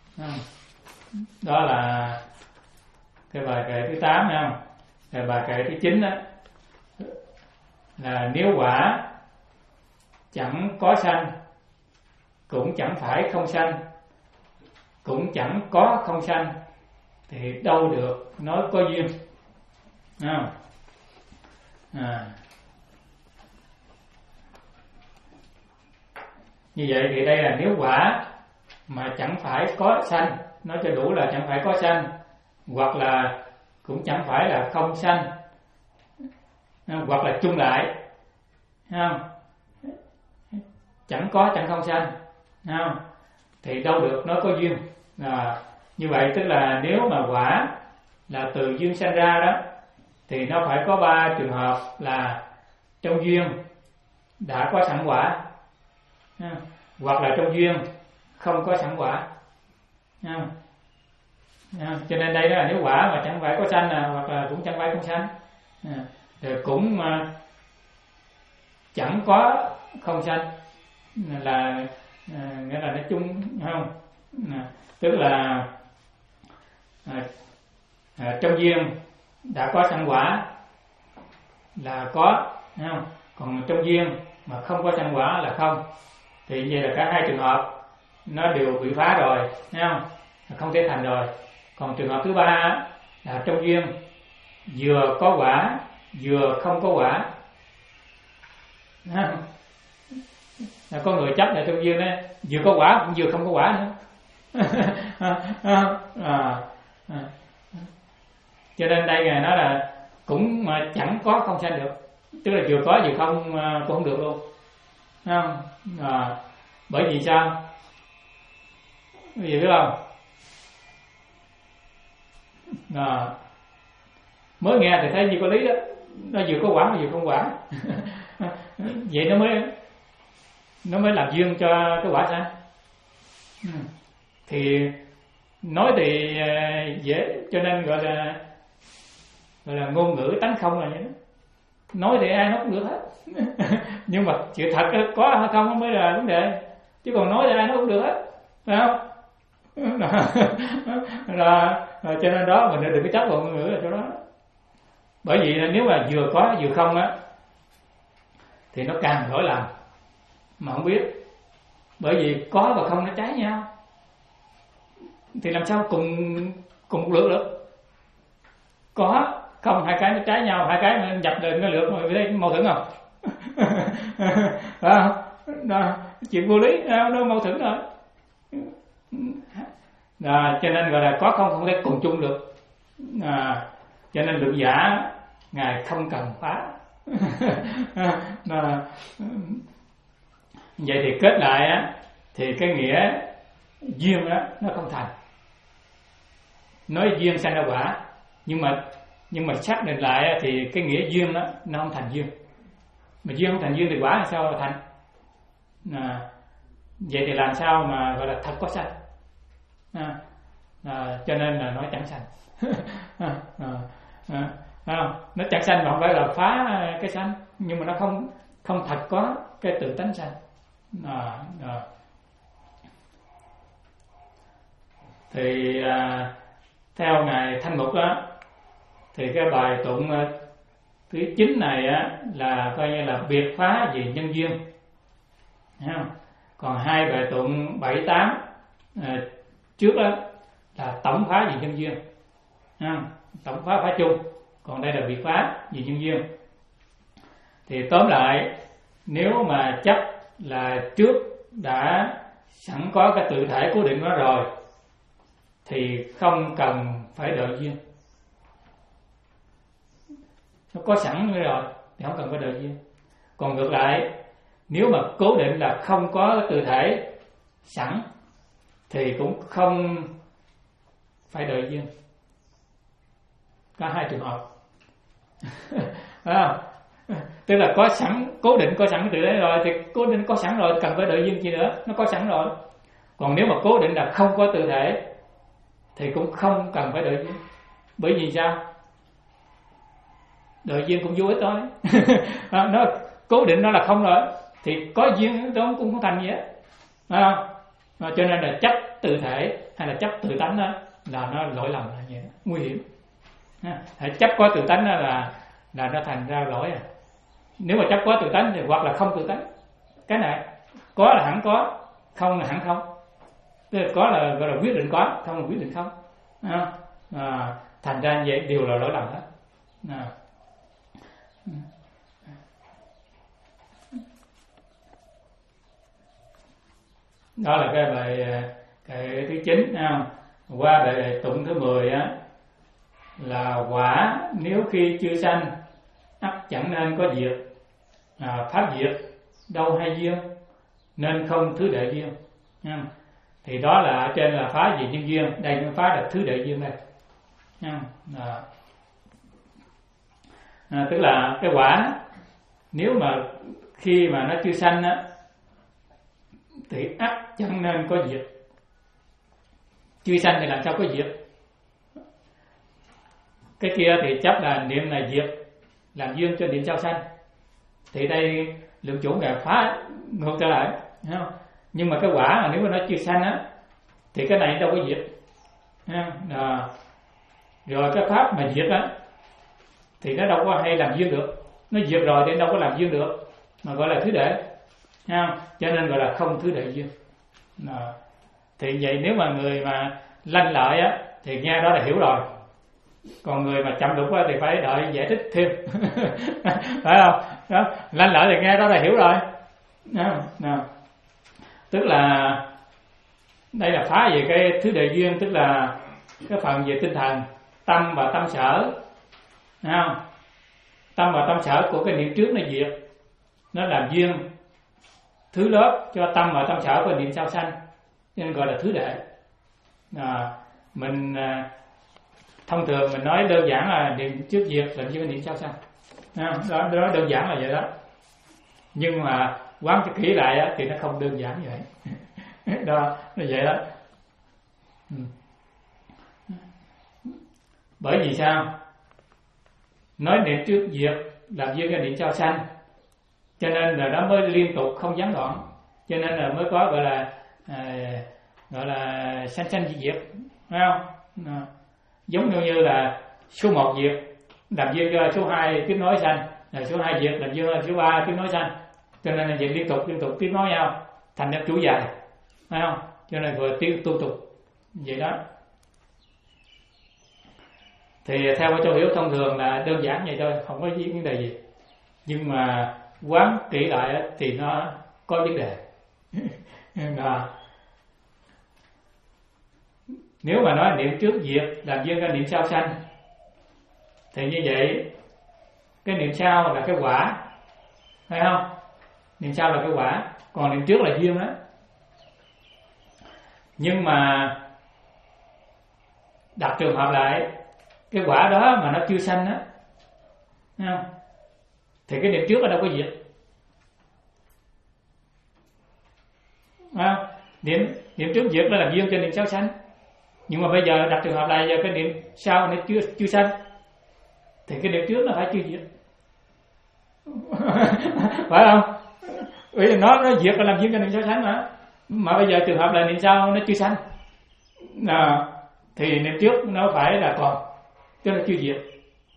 Đó là cái bài kệ thứ tám, thấy không? Cái bài kệ thứ chín đó là nếu quả chẳng có sanh, cũng chẳng phải không sanh, cũng chẳng có không sanh, thì đâu được nói có duyên. À, à. Như vậy thì đây là nếu quả mà chẳng phải có sanh, nói cho đủ là chẳng phải có sanh, hoặc là cũng chẳng phải là không sanh, hoặc là chung lại, không? Chẳng có chẳng không sanh, không? Thì đâu được nói có duyên. À, như vậy tức là nếu mà quả là từ duyên sanh ra đó thì nó phải có ba trường hợp là trong duyên đã có sẵn quả, hoặc là trong duyên không có sẵn quả. Cho nên đây đó là nếu quả mà chẳng phải có sanh, à, hoặc là cũng chẳng phải không sanh, à, rồi cũng à, chẳng có không sanh, là à, nghĩa là nói chung, không? À, tức là à, à, trong duyên đã có sanh quả là có, không? Còn trong duyên mà không có sanh quả là không. Thì vậy là cả hai trường hợp nó đều bị phá rồi, không? Không thể thành rồi. Còn trường hợp thứ ba là trong duyên vừa có quả vừa không có quả. Là có người chấp là trong duyên đó vừa có quả cũng vừa không có quả nữa. à, à, à. Cho nên đây ngài nói là cũng mà chẳng có không sanh được, tức là vừa có vừa không cũng không được luôn, thấy không? À, bởi vì sao? Quý vị biết không? À, mới nghe thì thấy như có lý đó, nó vừa có quả mà vừa không quả. Vậy nó mới nó mới làm duyên cho cái quả sanh. Thì nói thì dễ, cho nên gọi là gọi là ngôn ngữ tánh không là như đó. Nói thì ai nói cũng được hết. Nhưng mà sự thật có hay không mới là vấn đề, chứ còn nói thì ai nói cũng được hết, phải không? Là, là cho nên đó mình đừng có chấp vào ngôn ngữ là chỗ đó. Bởi vì nếu mà vừa có vừa không á thì nó càng lỗi lầm mà không biết. Bởi vì có và không nó trái nhau thì làm sao cùng cùng một lượng được? Có không hai cái nó trái nhau, hai cái nó nhập lên nó lượt mà thấy mâu thuẫn không? À, đó, chuyện vô lý nó, nó mâu thuẫn rồi. À, cho nên gọi là có không không thể cùng chung được. À, cho nên lượng giả ngài không cần phá. À, vậy thì kết lại á, thì cái nghĩa duyên đó nó không thành. Nói duyên sanh ra quả, nhưng mà nhưng mà xác định lại thì cái nghĩa duyên đó nó không thành duyên. Mà duyên không thành duyên thì quả là sao là thành? À, vậy thì làm sao mà gọi là thật có sanh? À, à, cho nên là nói chẳng sanh. À, à, à, à, nó chẳng sanh mà không phải là phá cái sanh, nhưng mà nó không không thật có cái tự tánh sanh. À, à. Thì à, theo ngài Thanh Mục á, thì cái bài tụng thứ chín này á là coi như là biệt phá về nhân duyên, thấy không? Còn hai bài tụng bảy tám à, trước đó là tổng phá về nhân duyên, thấy không? Tổng phá phá chung, còn đây là biệt phá về nhân duyên. Thì tóm lại, nếu mà chấp là trước đã sẵn có cái tự thể cố định đó rồi thì không cần phải đợi duyên. Nó có sẵn rồi thì không cần phải đợi duyên. Còn ngược lại, nếu mà cố định là không có cái tự thể sẵn thì cũng không phải đợi duyên. Có hai trường hợp. À, tức là có sẵn, cố định có sẵn tự thể rồi thì cố định có sẵn rồi, cần phải đợi duyên gì nữa, nó có sẵn rồi. Còn nếu mà cố định là không có tự thể thì cũng không cần phải đợi duyên. Bởi vì sao? Đợi duyên cũng vô ích thôi. À, nó cố định nó là không rồi thì có duyên đó cũng không thành gì hết. À, à, cho nên là chấp tự thể hay là chấp tự tánh đó là nó lỗi lầm, là gì đó, nguy hiểm. À, chấp có tự tánh đó là là nó thành ra lỗi à. Nếu mà chấp có tự tánh thì hoặc là không tự tánh. Cái này có là hẳn có, không là hẳn không. Tức là có là gọi là quyết định có, không là quyết định không. À, à, thành ra vậy đều là lỗi lầm hết. À. Đó là cái bài cái thứ chín. Qua bài tụng thứ mười á, là quả nếu khi chưa sanh ắt chẳng nên có diệt, à, pháp diệt đâu hay duyên nên không thứ đệ duyên. À, thì đó là ở trên là phá về nhân duyên, đây cũng phá là thứ đệ duyên đây. À, à, tức là cái quả nếu mà khi mà nó chưa sanh á thì ắt chẳng nên có diệt. Chưa sanh thì làm sao có diệt? Cái kia thì chấp là niệm là diệt, làm duyên cho niệm sao sanh. Thì đây lượng chủ ngài phá ngược trở lại, thấy không? Nhưng mà cái quả mà nếu mà nó chưa sanh á thì cái này đâu có diệt. À, rồi cái pháp mà diệt á thì nó đâu có hay làm duyên được. Nó diệt rồi thì đâu có làm duyên được, mà gọi là thứ đệ. À, cho nên gọi là không thứ đệ duyên. À, thì vậy nếu mà người mà lanh lợi á thì nghe đó là hiểu rồi. Còn người mà chậm lục á thì phải đợi giải thích thêm. Phải không? Đó, lanh lợi thì nghe đó là hiểu rồi. À, à. Tức là đây là phá về cái thứ đệ duyên, tức là cái phần về tinh thần, tâm và tâm sở. Thấy không? tâm và tâm sở của cái niệm trước nó diệt, nó làm duyên thứ lớp cho tâm và tâm sở của niệm sau sanh, nên gọi là thứ đệ. À, mình à, thông thường mình nói đơn giản là niệm trước diệt làm duyên niệm sau sanh, à, đó, đó đơn giản là vậy đó. Nhưng mà quán cho kỹ lại á, thì nó không đơn giản như vậy. Đó, nó vậy đó. Ừ. Bởi vì sao? Nói niệm trước diệt làm duyên cho niệm sau sanh, cho nên là nó mới liên tục không gián đoạn, cho nên là mới có gọi là à, gọi là sanh sanh diệt diệt, phải không? À, giống như, như là số một diệt làm duyên cho số hai tiếp nối sanh, là số hai diệt làm duyên cho số ba tiếp nối sanh, cho nên là vậy liên tục liên tục tiếp nối nhau thành ra chuỗi dài, phải không? Cho nên vừa tiếp tu tục vậy đó. Thì theo cái chỗ hiểu thông thường là đơn giản vậy thôi, không có vấn đề gì. Nhưng mà quán kỹ lại thì nó có vấn đề. Đó. Nếu mà nói niệm trước diệt làm duyên cho niệm sau sanh, thì như vậy cái niệm sau là cái quả, phải không? Niệm sau là cái quả, còn niệm trước là duyên đó. Nhưng mà đặt trường hợp lại, cái quả đó mà nó chưa sanh á, không? Thì cái niệm trước ở đâu có diệt, không? Niệm niệm trước diệt nó làm duyên cho niệm sau sanh. Nhưng mà bây giờ đặt trường hợp lại, giờ cái niệm sau niệm chưa chưa sanh, thì cái niệm trước nó phải chưa diệt, phải không? Bởi vì nó nó diệt là làm duyên cho niệm sau sanh mà. Mà bây giờ trường hợp là niệm sau nó chưa sanh, à, thì niệm trước nó phải là còn, chứ nó chưa diệt.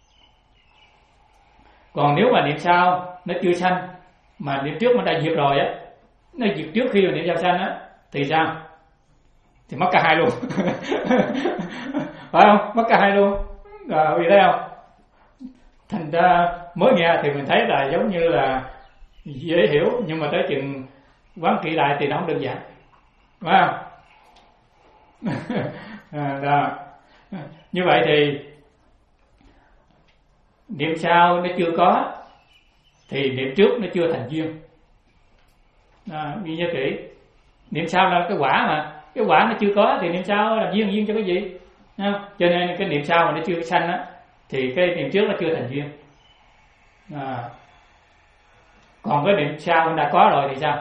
Còn nếu mà niệm sau nó chưa sanh mà niệm trước nó đã diệt rồi á, nó diệt trước khi mà niệm sau sanh á, thì sao? Thì mất cả hai luôn. Phải không? Mất cả hai luôn. Rồi, vì thấy không? Thành ra mới nghe thì mình thấy là giống như là dễ hiểu, nhưng mà tới chừng quán kỹ lại thì nó không đơn giản, phải không? À, đó. Như vậy thì niệm sau nó chưa có thì niệm trước nó chưa thành duyên. À, ghi nhớ kỹ, niệm sau là cái quả mà, cái quả nó chưa có thì niệm sau làm duyên duyên cho cái gì? Không? Cho nên cái niệm sau mà nó chưa sanh á, thì cái niệm trước nó chưa thành duyên. À, còn cái niệm sau nó đã có rồi thì sao?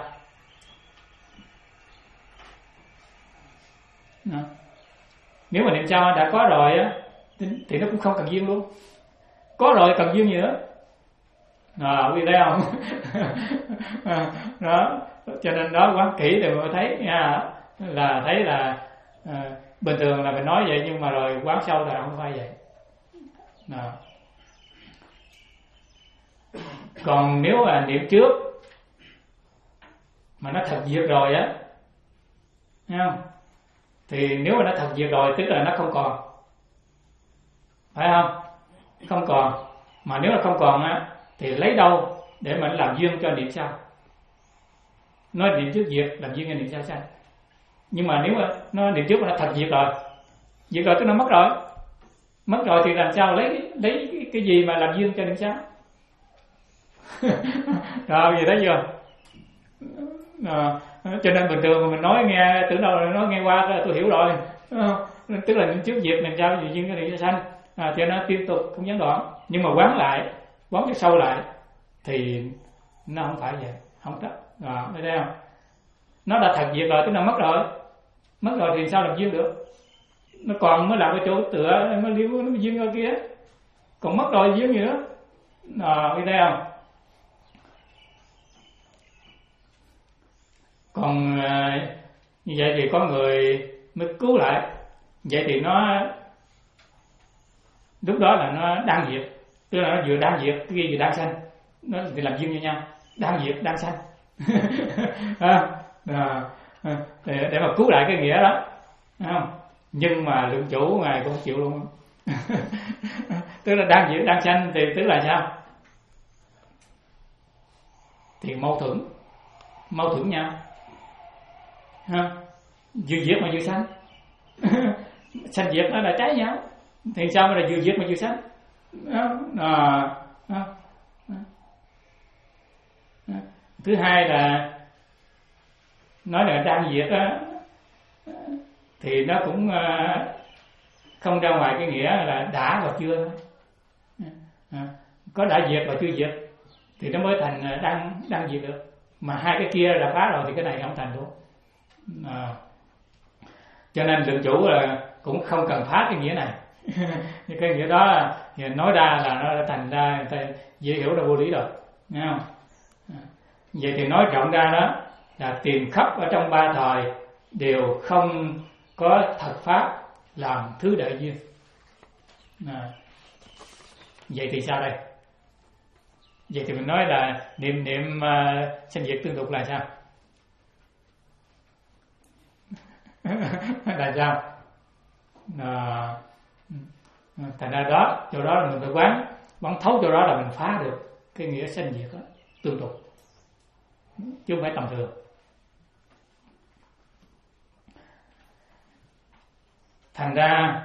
À, nếu mà niệm sau đã có rồi á, thì, thì nó cũng không cần duyên luôn. Có rồi cần duyên gì nữa? À, quý thấy không? À, đó, cho nên đó quán kỹ thì mới thấy nha, là thấy là à, bình thường là mình nói vậy, nhưng mà rồi quán sâu là không phải vậy. À. Còn nếu mà niệm trước mà nó thật diệt rồi á, thấy không? Thì nếu mà nó thật diệt rồi tức là nó không còn, phải không? Không còn. Mà nếu là không còn á, thì lấy đâu để mà làm duyên cho niệm sau? Nói niệm trước diệt làm duyên cho niệm sau sanh. Nhưng mà nếu mà nó niệm trước mà nó thật diệt rồi, diệt rồi tức nó mất rồi. Mất rồi thì làm sao lấy lấy cái, cái gì mà làm duyên cho niệm sau? Rồi vậy thấy chưa? À, cho nên bình thường mình nói nghe tưởng đâu nói nghe qua tôi hiểu rồi, tức là niệm trước diệt niệm sau gì duyên cho niệm sau sanh. À, cho nó tiếp tục không gián đoạn. Nhưng mà quán lại, quán cái sâu lại thì nó không phải vậy, không tất. À, thấy không? Nó đã thật diệt rồi tức là mất rồi, mất rồi thì sao làm duyên được? Nó còn mới làm cái chỗ tựa mới liếu nó duyên ở kia, còn mất rồi duyên gì nữa? À, thấy không? Còn à, như vậy thì có người mới cứu lại, vậy thì nó lúc đó là nó đang diệt, tức là nó vừa đang diệt cái gì vừa đang sanh, nó thì làm duyên như nhau, đang diệt đang sanh. À, à, để, để mà cứu lại cái nghĩa đó, không? Nhưng mà lượng chủ ngài cũng chịu luôn. Tức là đang diệt đang sanh thì tức là sao? Thì mâu thuẫn, mâu thuẫn nhau, ha? Vừa diệt mà vừa sanh. Sanh diệt nó là trái nhau, thì sao mà là vừa diệt mà vừa sanh? À, à, Thứ hai là nói là đang diệt á, thì nó cũng không ra ngoài cái nghĩa là đã và chưa. Có đã diệt và chưa diệt thì nó mới thành đang đang diệt được, mà hai cái kia là phá rồi thì cái này không thành luôn. À, cho nên lượng chủ là cũng không cần phá cái nghĩa này. Cái nghĩa đó thì nói ra là nó đã thành ra người ta dễ hiểu là vô lý rồi, nghe không? Vậy thì nói rộng ra đó là tìm khắp ở trong ba thời đều không có thật pháp làm thứ đệ duyên. À, vậy thì sao đây? Vậy thì mình nói là niệm niệm uh, sanh diệt tương tục là sao? Là sao? À, thành ra đó, chỗ đó là mình phải quán quán thấu chỗ đó là mình phá được cái nghĩa sanh diệt đó, tương tục, chứ không phải tầm thường. Thành ra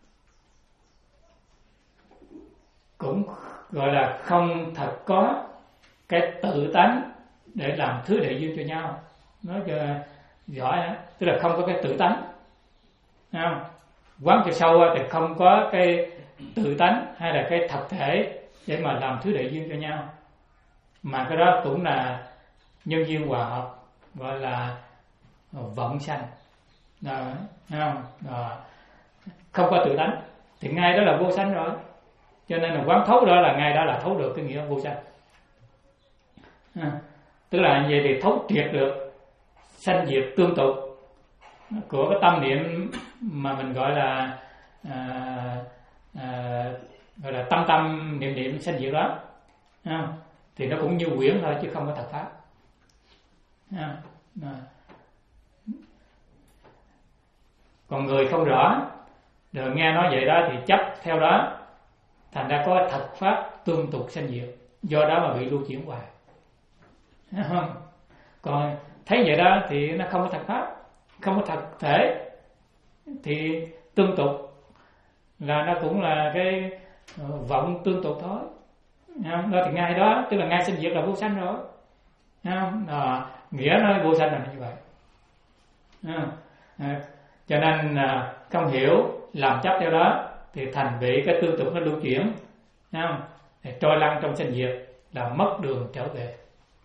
cũng gọi là không thật có cái tự tánh để làm thứ đệ duyên cho nhau. Nói cho giỏi á, tức là không có cái tự tánh, không? Quán cho sâu thì không có cái tự tánh hay là cái thật thể để mà làm thứ đệ duyên cho nhau, mà cái đó cũng là nhân duyên hòa hợp, gọi là vọng sanh. Đó, không? Đó. Không có tự tánh thì ngay đó là vô sanh rồi, cho nên là quán thấu đó là ngay đó là thấu được cái nghĩa vô sanh. À, tức là như vậy thì thấu triệt được sanh diệt tương tục của cái tâm niệm mà mình gọi là à, à, gọi là tâm tâm niệm niệm sanh diệt đó, à, thì nó cũng như quyển thôi chứ không có thật pháp. À, à. Còn người không rõ rồi nghe nói vậy đó thì chấp theo đó, thành ra có thật pháp tương tục sanh diệt, do đó mà bị lưu chuyển hoài. Không? Còn thấy vậy đó thì nó không có thật pháp, không có thật thể, thì tương tục là nó cũng là cái vọng tương tục thôi. Không? Đó thì ngay đó tức là ngay sanh diệt là vô sanh rồi. Không? Đó, nghĩa nói vô sanh là như vậy. Không? À, cho nên không hiểu làm chấp theo đó thì thành bị cái tương tục nó lưu chuyển, không? Thì trôi lăn trong sanh diệt là mất đường trở về.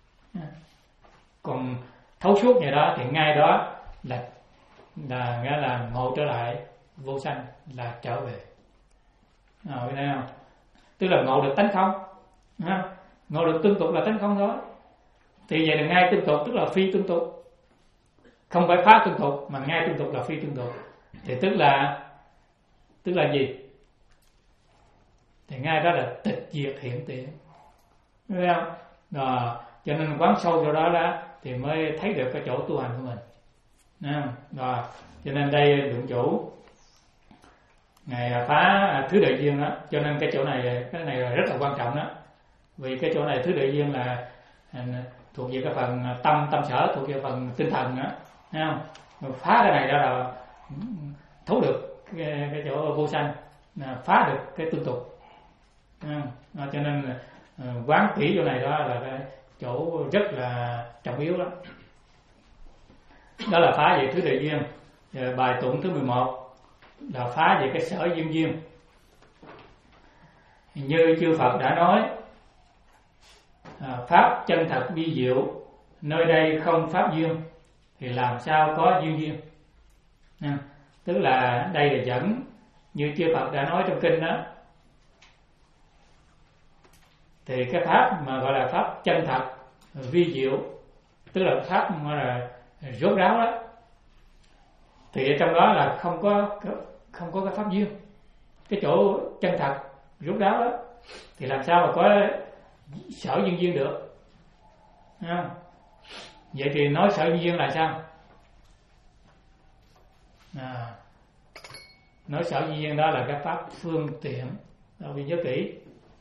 Còn thấu suốt vậy đó thì ngay đó là là nghĩa là ngộ trở lại vô sanh, là trở về. À, thấy không? Tức là ngộ được tánh không, ha? Ngộ được tương tục là tánh không thôi. Thì vậy là ngay tương tục tức là phi tương tục, không phải phá tương tục mà ngay tương tục là phi tương tục, thì tức là tức là gì? Thì ngay đó là tịch diệt hiện tiền, thấy không? Đó, cho nên quán sâu cho đó đó thì mới thấy được cái chỗ tu hành của mình. Đó, cho nên đây lượng chủ ngài phá thứ đệ duyên đó, cho nên cái chỗ này cái này là rất là quan trọng đó, vì cái chỗ này thứ đệ duyên là thuộc về cái phần tâm tâm sở, thuộc về phần tinh thần đó, thấy không? Phá cái này ra là thấu được cái, cái chỗ vô sanh, phá được cái tương tục. À, cho nên quán kỹ chỗ này đó là cái chỗ rất là trọng yếu đó. Đó là phá về thứ đệ duyên. Rồi bài tụng thứ mười một là phá về cái sở duyên duyên. Như chư Phật đã nói, à, pháp chân thật vi diệu, nơi đây không pháp duyên thì làm sao có duyên duyên. À, tức là đây là dẫn như chư Phật đã nói trong kinh đó, thì cái pháp mà gọi là pháp chân thật vi diệu, tức là pháp mà là rốt ráo đó, thì ở trong đó là không có không có cái pháp duyên. Cái chỗ chân thật rốt ráo đó thì làm sao mà có sở duyên duyên được, không? Vậy thì nói sở duyên duyên là sao? À, nói sở duyên duyên đó là cái pháp phương tiện. Đâu vì nhớ kỹ,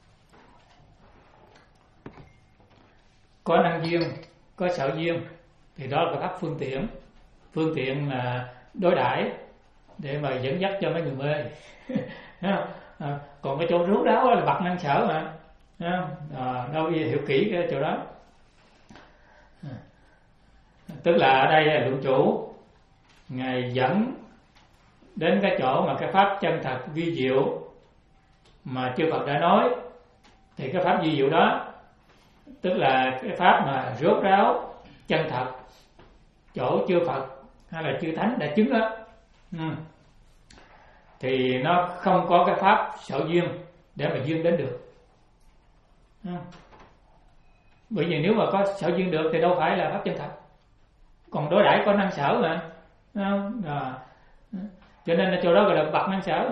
có năng duyên, có sở duyên thì đó là pháp phương tiện. Phương tiện là đối đãi để mà dẫn dắt cho mấy người mê. À, còn cái chỗ rốt ráo là bậc năng sở mà, à, đâu hiểu kỹ cái chỗ đó. Tức là ở đây là luận chủ Ngài dẫn đến cái chỗ mà cái pháp chân thật vi diệu mà chư Phật đã nói. Thì cái pháp vi diệu đó tức là cái pháp mà rốt ráo chân thật, chỗ chư Phật hay là chư Thánh đã chứng đó. ừ. Thì nó không có cái pháp sở duyên để mà duyên đến được. ừ. Bởi vì nếu mà có sở duyên được thì đâu phải là pháp chân thật. Còn đối đãi có năng sở mà. À, cho nên là chỗ đó gọi là bậc năng sở.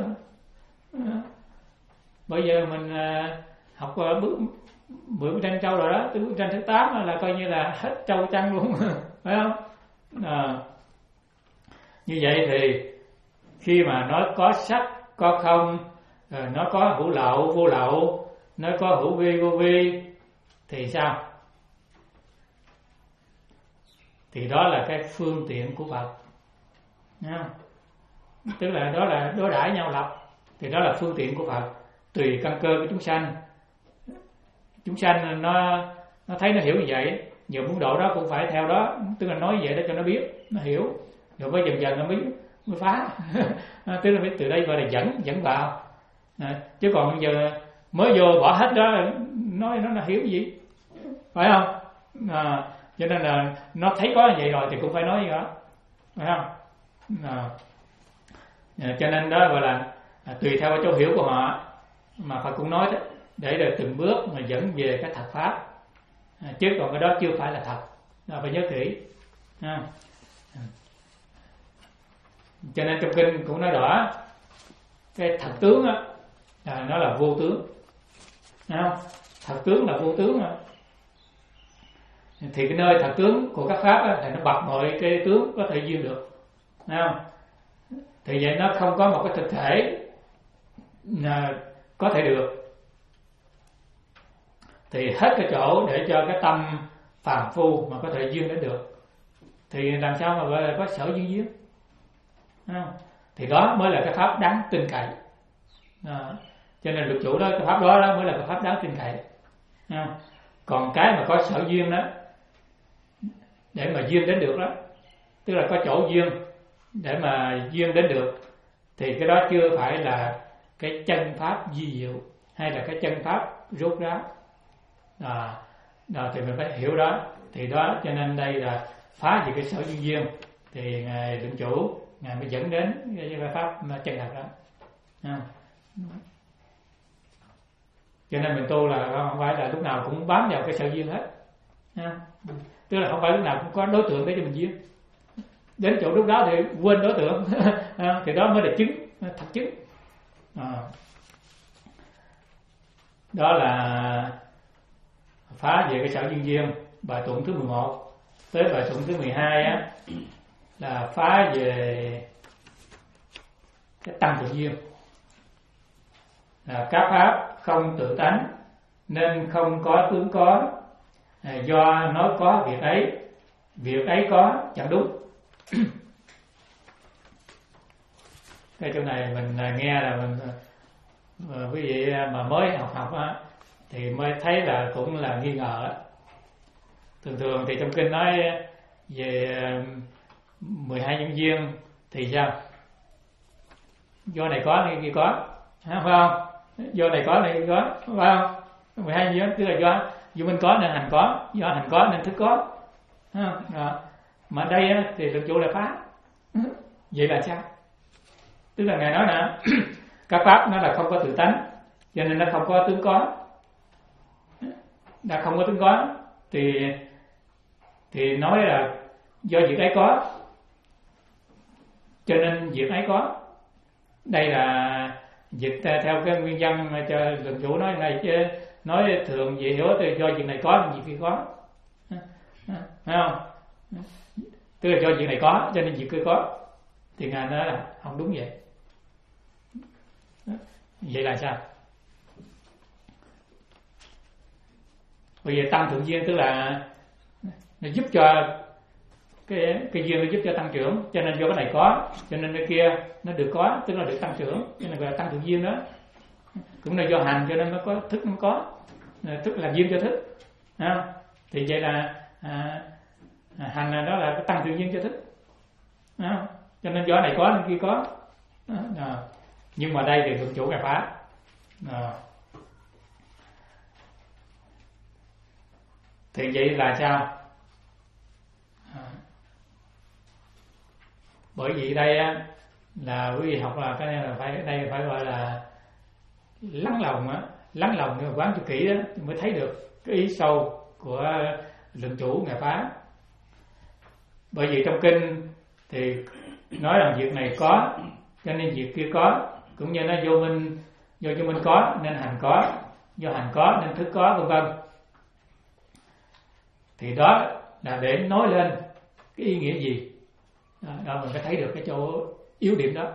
Bây giờ mình học bước mười bức tranh châu rồi đó, từ bức tranh thứ tám là coi như là hết châu trăng luôn, phải không? À, như vậy thì khi mà nó có sắc, có không, nó có hữu lậu, vô lậu, nó có hữu vi, vô vi thì sao? Thì đó là cái phương tiện của Phật. Nha. Tức là đó là đối đãi nhau lập. Thì đó là phương tiện của Phật, tùy căn cơ của chúng sanh. Chúng sanh nó nó thấy nó hiểu như vậy, nhiều muốn độ đó cũng phải theo đó, tức là nói vậy để cho nó biết, nó hiểu, rồi mới dần dần nó mới mới phá. Tức là từ đây gọi là dẫn dẫn vào. À, chứ còn bây giờ mới vô bỏ hết đó, nói nó là hiểu gì, phải không? À, cho nên là nó thấy có như vậy rồi thì cũng phải nói gì đó, phải không? À, cho nên đó gọi là à, tùy theo cái chỗ hiểu của họ mà Phật cũng nói đó, để rồi từng bước mà dẫn về cái thật pháp. À, chứ còn cái đó chưa phải là thật, à, phải nhớ kỹ. À, cho nên trong kinh cũng nói rõ cái thật tướng á, à, nó là vô tướng. À, thật tướng là vô tướng mà. Thì cái nơi thật tướng của các pháp á, thì nó bật mọi cái tướng có thể duyên được. À, thì vậy nó không có một cái thực thể à, có thể được. Thì hết cái chỗ để cho cái tâm phàm phu mà có thể duyên đến được. Thì làm sao mà gọi là có sở duyên duyên? À, thì đó mới là cái pháp đáng tin cậy. À, cho nên luật chủ đó, cái pháp đó, đó mới là cái pháp đáng tin cậy. À, còn cái mà có sở duyên đó để mà duyên đến được đó, tức là có chỗ duyên để mà duyên đến được, thì cái đó chưa phải là cái chân pháp vi diệu hay là cái chân pháp rốt ráo. À, đó, thì mình phải hiểu đó. Thì đó, cho nên đây là phá về cái sở duyên duyên, thì ngài định chủ ngài mới dẫn đến cái pháp chân thật đó. À, cho nên mình tu là không phải là lúc nào cũng bám vào cái sở duyên hết. À, tức là không phải lúc nào cũng có đối tượng để cho mình duyên. Đến chỗ lúc đó thì quên đối tượng. À, thì đó mới là chứng, thật chứng. À, đó là phá về cái sở duyên duyên. Bài tụng thứ mười một tới bài tụng thứ mười hai á là phá về cái tăng tự duyên. Là các pháp không tự tánh nên không có tướng có, à, do nói có việc ấy, việc ấy có chẳng đúng. Cái chỗ này mình nghe là mình quý vị mà mới học học á thì mới thấy là cũng là nghi ngờ. Thường thường thì trong kinh nói về mười hai nhân duyên thì sao? Do này có này kia có, phải không? Do này có này có, phải không? mười hai nhân duyên tức là do do mình có nên hành có, do hành có nên thức có. Đó. Mà ở đây thì thực chủ là phá. Vậy là sao? Tức là ngài nói nè, các pháp nó là không có tự tánh, cho nên nó không có tướng có. Đã không có tướng có thì thì nói là do việc ấy có, cho nên việc ấy có. Đây là dịch theo cái nguyên văn mà cho luận chủ nói này, chứ nói thường vậy hiểu thì do việc này có nên việc kia có, phải không? Tức là do việc này có cho nên việc kia có, thì ngài nói là không đúng vậy. Vậy là sao? Bây giờ tăng thượng duyên tức là nó giúp cho cái cái duyên nó giúp cho tăng trưởng, cho nên do cái này có, cho nên cái kia nó được có, tức là được tăng trưởng, cho nên gọi là tăng thượng duyên đó. Cũng là do hành cho nên nó có thức, nó có thức làm duyên cho thức. À, thì vậy là à, hành là đó là cái tăng tự nhiên cho thức. À, cho nên do này có nên kia có. À, nhưng mà đây thì thượng chủ ngài phá. À, thì vậy là sao? À, bởi vì đây á là quý vị học là cái này là phải đây phải gọi là lắng lòng á, lắng lòng nếu quán cho kỹ đó mới thấy được cái ý sâu của lượng chủ ngài phá. Bởi vì trong kinh thì nói rằng việc này có cho nên việc kia có, cũng như nó vô minh, do vô minh có nên hành có, do hành có nên thức có, vân vân. Thì đó là để nói lên cái ý nghĩa gì đó, đó mình phải thấy được cái chỗ yếu điểm đó.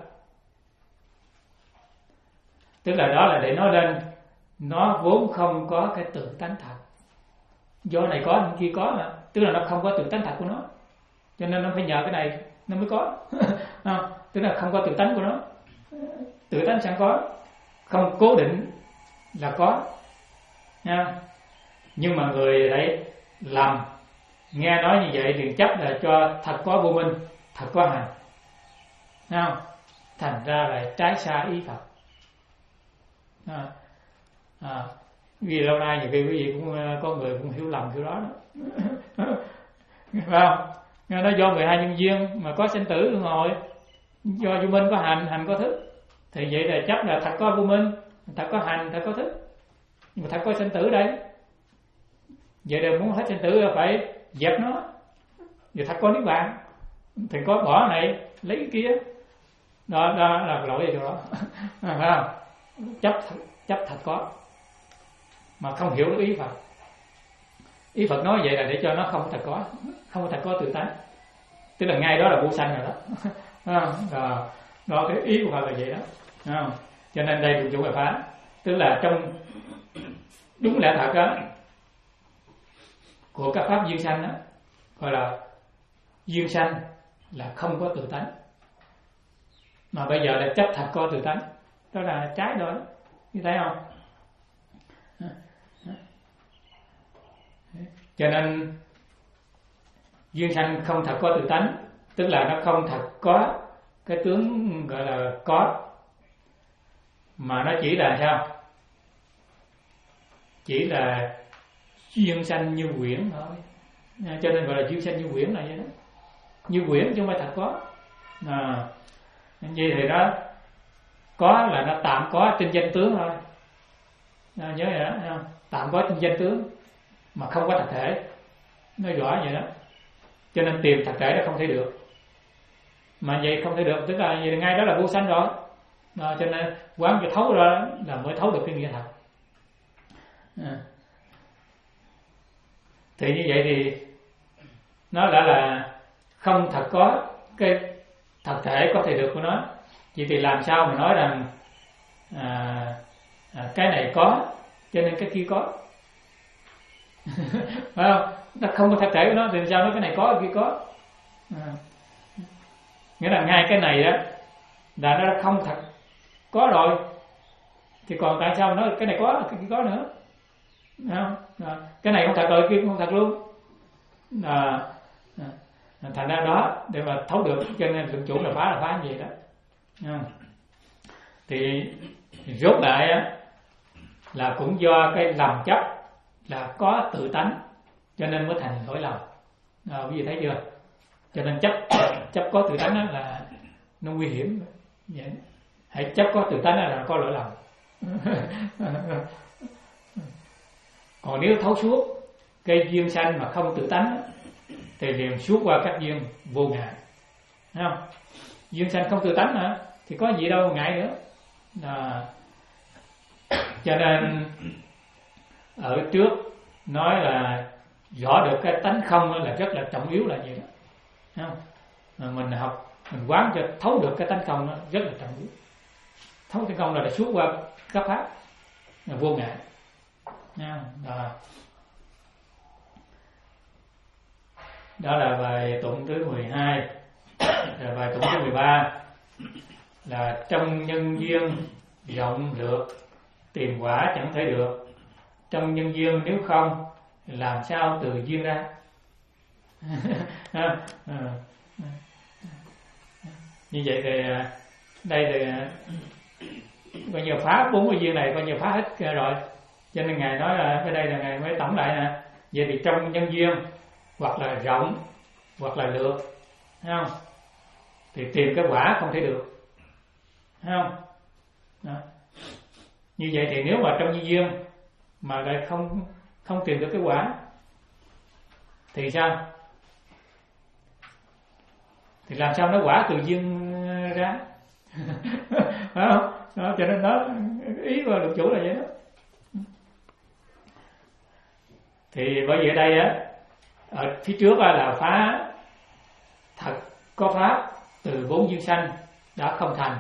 Tức là đó là để nói lên nó vốn không có cái tự tánh thật, do này có nên kia có mà, tức là nó không có tự tánh thật của nó, cho nên nó phải nhờ cái này nó mới có. Không, tức là không có tự tánh của nó, tự tánh sẵn có, không cố định là có nha. Nhưng mà người đấy lầm, nghe nói như vậy thì chấp là cho thật có vô minh, thật có hành, không? Thành ra là trái xa ý Phật. À, à, vì lâu nay nhiều khi quý vị cũng có người cũng hiểu lầm kiểu đó, đó. Phải không? Nó do mười hai nhân duyên mà có sinh tử luân hồi, do vô minh có hành, hành có thức, thì vậy là chấp là thật có vô minh, thật có hành, thật có thức, nhưng mà thật có sinh tử đây. Vậy là muốn hết sinh tử là phải dẹp nó. Giờ thật có niết bàn thì có bỏ này lấy cái kia, đó, đó là lỗi ở chỗ đó. Phải không? Chấp chấp thật có mà không hiểu được ý Phật. Ý Phật nói vậy là để cho nó không thật có, không thật có tự tánh, tức là ngay đó là vô sanh rồi đó. Đó, đó cái ý của Phật là vậy đó. Không? Cho nên đây thượng chủ ngài phá, tức là trong đúng lẽ thật á của các pháp duyên sanh á, gọi là duyên sanh là không có tự tánh, mà bây giờ là chấp thật có tự tánh, đó là trái đó, như thấy không? Cho nên duyên sanh không thật có tự tánh, tức là nó không thật có cái tướng gọi là có, mà nó chỉ là sao? Chỉ là duyên sanh như quyển thôi. Cho nên gọi là duyên sanh như quyển là vậy đó, như quyển chứ không phải thật có. À, như thì đó có là nó tạm có trên danh tướng thôi. À, nhớ vậy đó, không? Tạm có trên danh tướng mà không có thật thể, nói rõ vậy đó. Cho nên tìm thật thể nó không thể được, mà vậy không thể được, tức là vậy ngay đó là vô sanh rồi. À, cho nên quán cho thấu ra là mới thấu được cái nghĩa thật. À, thì như vậy thì nó đã là không thật có cái thật thể có thể được của nó. Vậy thì làm sao mà nói rằng à, à, cái này có cho nên cái kia có? Phải không? Nó không có thật thể của nó thì sao nói cái này có cái kia có? À, nghĩa là ngay cái này đó là nó không thật có rồi, thì còn tại sao nói cái này có cái kia có nữa? Không? À, cái này không thật rồi, kia cũng không thật luôn. À, à, thành ra đó để mà thấu được, cho nên thượng chủ là phá là phá như vậy đó. À, thì rốt lại á là cũng do cái lầm chấp là có tự tánh cho nên mới thành lỗi lầm. À, quý vị thấy chưa? Cho nên chấp chấp có tự tánh đó là nó nguy hiểm vậy. Hãy chấp có tự tánh là có lỗi lầm. Còn nếu thấu suốt cái duyên sanh mà không tự tánh thì liền suốt qua các duyên vô ngại, thấy không? Duyên sanh không tự tánh hả? Thì có gì đâu ngại nữa. À, cho nên ở trước nói là rõ được cái tánh không là rất là trọng yếu là gì đó, thấy không? Mà mình học mình quán cho thấu được cái tánh không đó rất là trọng yếu. Thấu tánh không là, là suốt qua các pháp là vô ngại. À, đó là bài tụng thứ mười hai. Rồi bài tụng thứ mười ba là trong nhân duyên rộng lược tìm quả chẳng thể được, trong nhân duyên nếu không làm sao từ duyên ra. à, à, như vậy thì đây thì coi như phá bốn cái duyên này coi như phá hết rồi, cho nên ngài nói là cái đây là ngài mới tổng lại nè. Vậy thì trong nhân duyên hoặc là rộng hoặc là lược, thấy không, thì tìm cái quả không thể được, thấy không đó. Như vậy thì nếu mà trong nhân duyên mà lại không không tìm được cái quả thì sao? Thì làm sao nó quả từ duyên ra? Phải không? Đó, cho nên nó ý của luật chủ là vậy đó. Thì bởi vì ở đây á, ở phía trước là phá thật có pháp từ bốn duyên sanh đã không thành.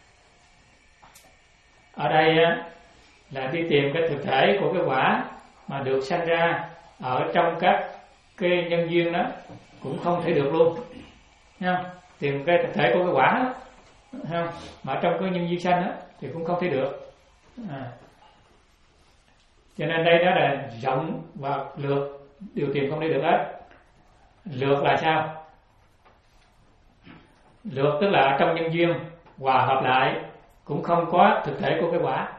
Ở đây á, là đi tìm cái thực thể của cái quả mà được sanh ra ở trong các cái nhân duyên đó cũng không thể được luôn, thấy không? Tìm cái thực thể của cái quả đó, thấy không? Mà trong cái nhân duyên sanh đó thì cũng không thể được. À. Cho nên đây đó là rộng và lược đều tìm không thể được hết. Lược là sao? Lược tức là trong nhân duyên hòa hợp lại cũng không có thực thể của cái quả.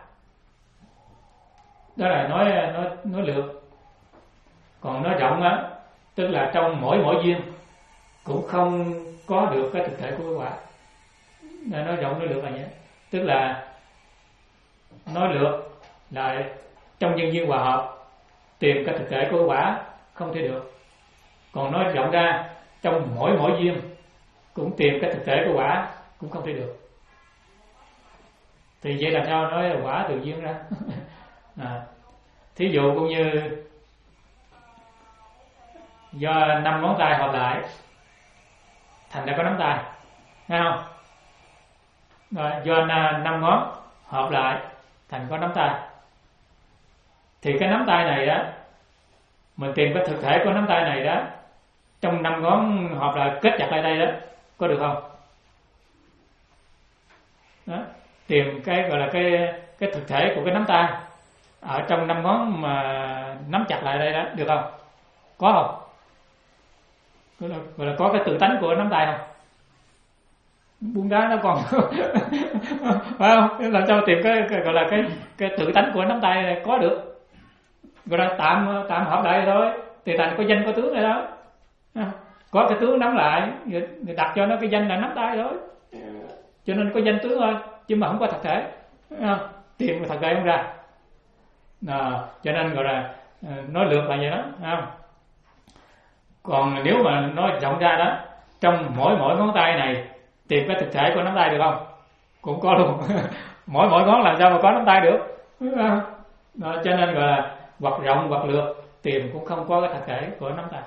Đó là nói nói nói lược. Còn nói rộng á, tức là trong mỗi mỗi duyên cũng không có được cái thực thể của cái quả. Nên nói rộng nói lược là vậy. Tức là nói lược là trong nhân duyên hòa hợp tìm cái thực thể của cái quả không thể được. Còn nói rộng ra trong mỗi mỗi duyên cũng tìm cái thực thể của quả cũng không thể được. Thì vậy làm sao nói là quả từ duyên ra? À, thí dụ cũng như do năm ngón tay hợp lại thành ra có nắm tay, thấy không? Rồi, do năm ngón hợp lại thành có nắm tay. Thì cái nắm tay này đó, mình tìm cái thực thể của nắm tay này đó, trong năm ngón hợp lại kết chặt lại đây đó, có được không? Đó, tìm cái gọi là cái cái thực thể của cái nắm tay ở trong năm ngón mà nắm chặt lại đây đó, được không? Có không? Gọi là, gọi là có cái tự tánh của nắm tay không? Buông đá nó còn phải không? Làm sao tìm cái, cái gọi là cái cái tự tánh của nắm tay này có được? Gọi là tạm tạm hợp lại thôi, thì thành có danh có tướng này đó. Có cái tướng nắm lại, người đặt cho nó cái danh là nắm tay thôi. Cho nên có danh tướng thôi, chứ mà không có thực thể. Tìm cái thực thể không ra. À, cho nên gọi là nói lược là vậy đó, không? Còn nếu mà nói rộng ra đó, trong mỗi mỗi ngón tay này tìm cái thực thể của nắm tay được không? Cũng có luôn. Mỗi mỗi ngón làm sao mà có nắm tay được? Đó, cho nên gọi là hoặc rộng hoặc lược tìm cũng không có cái thực thể của nắm tay.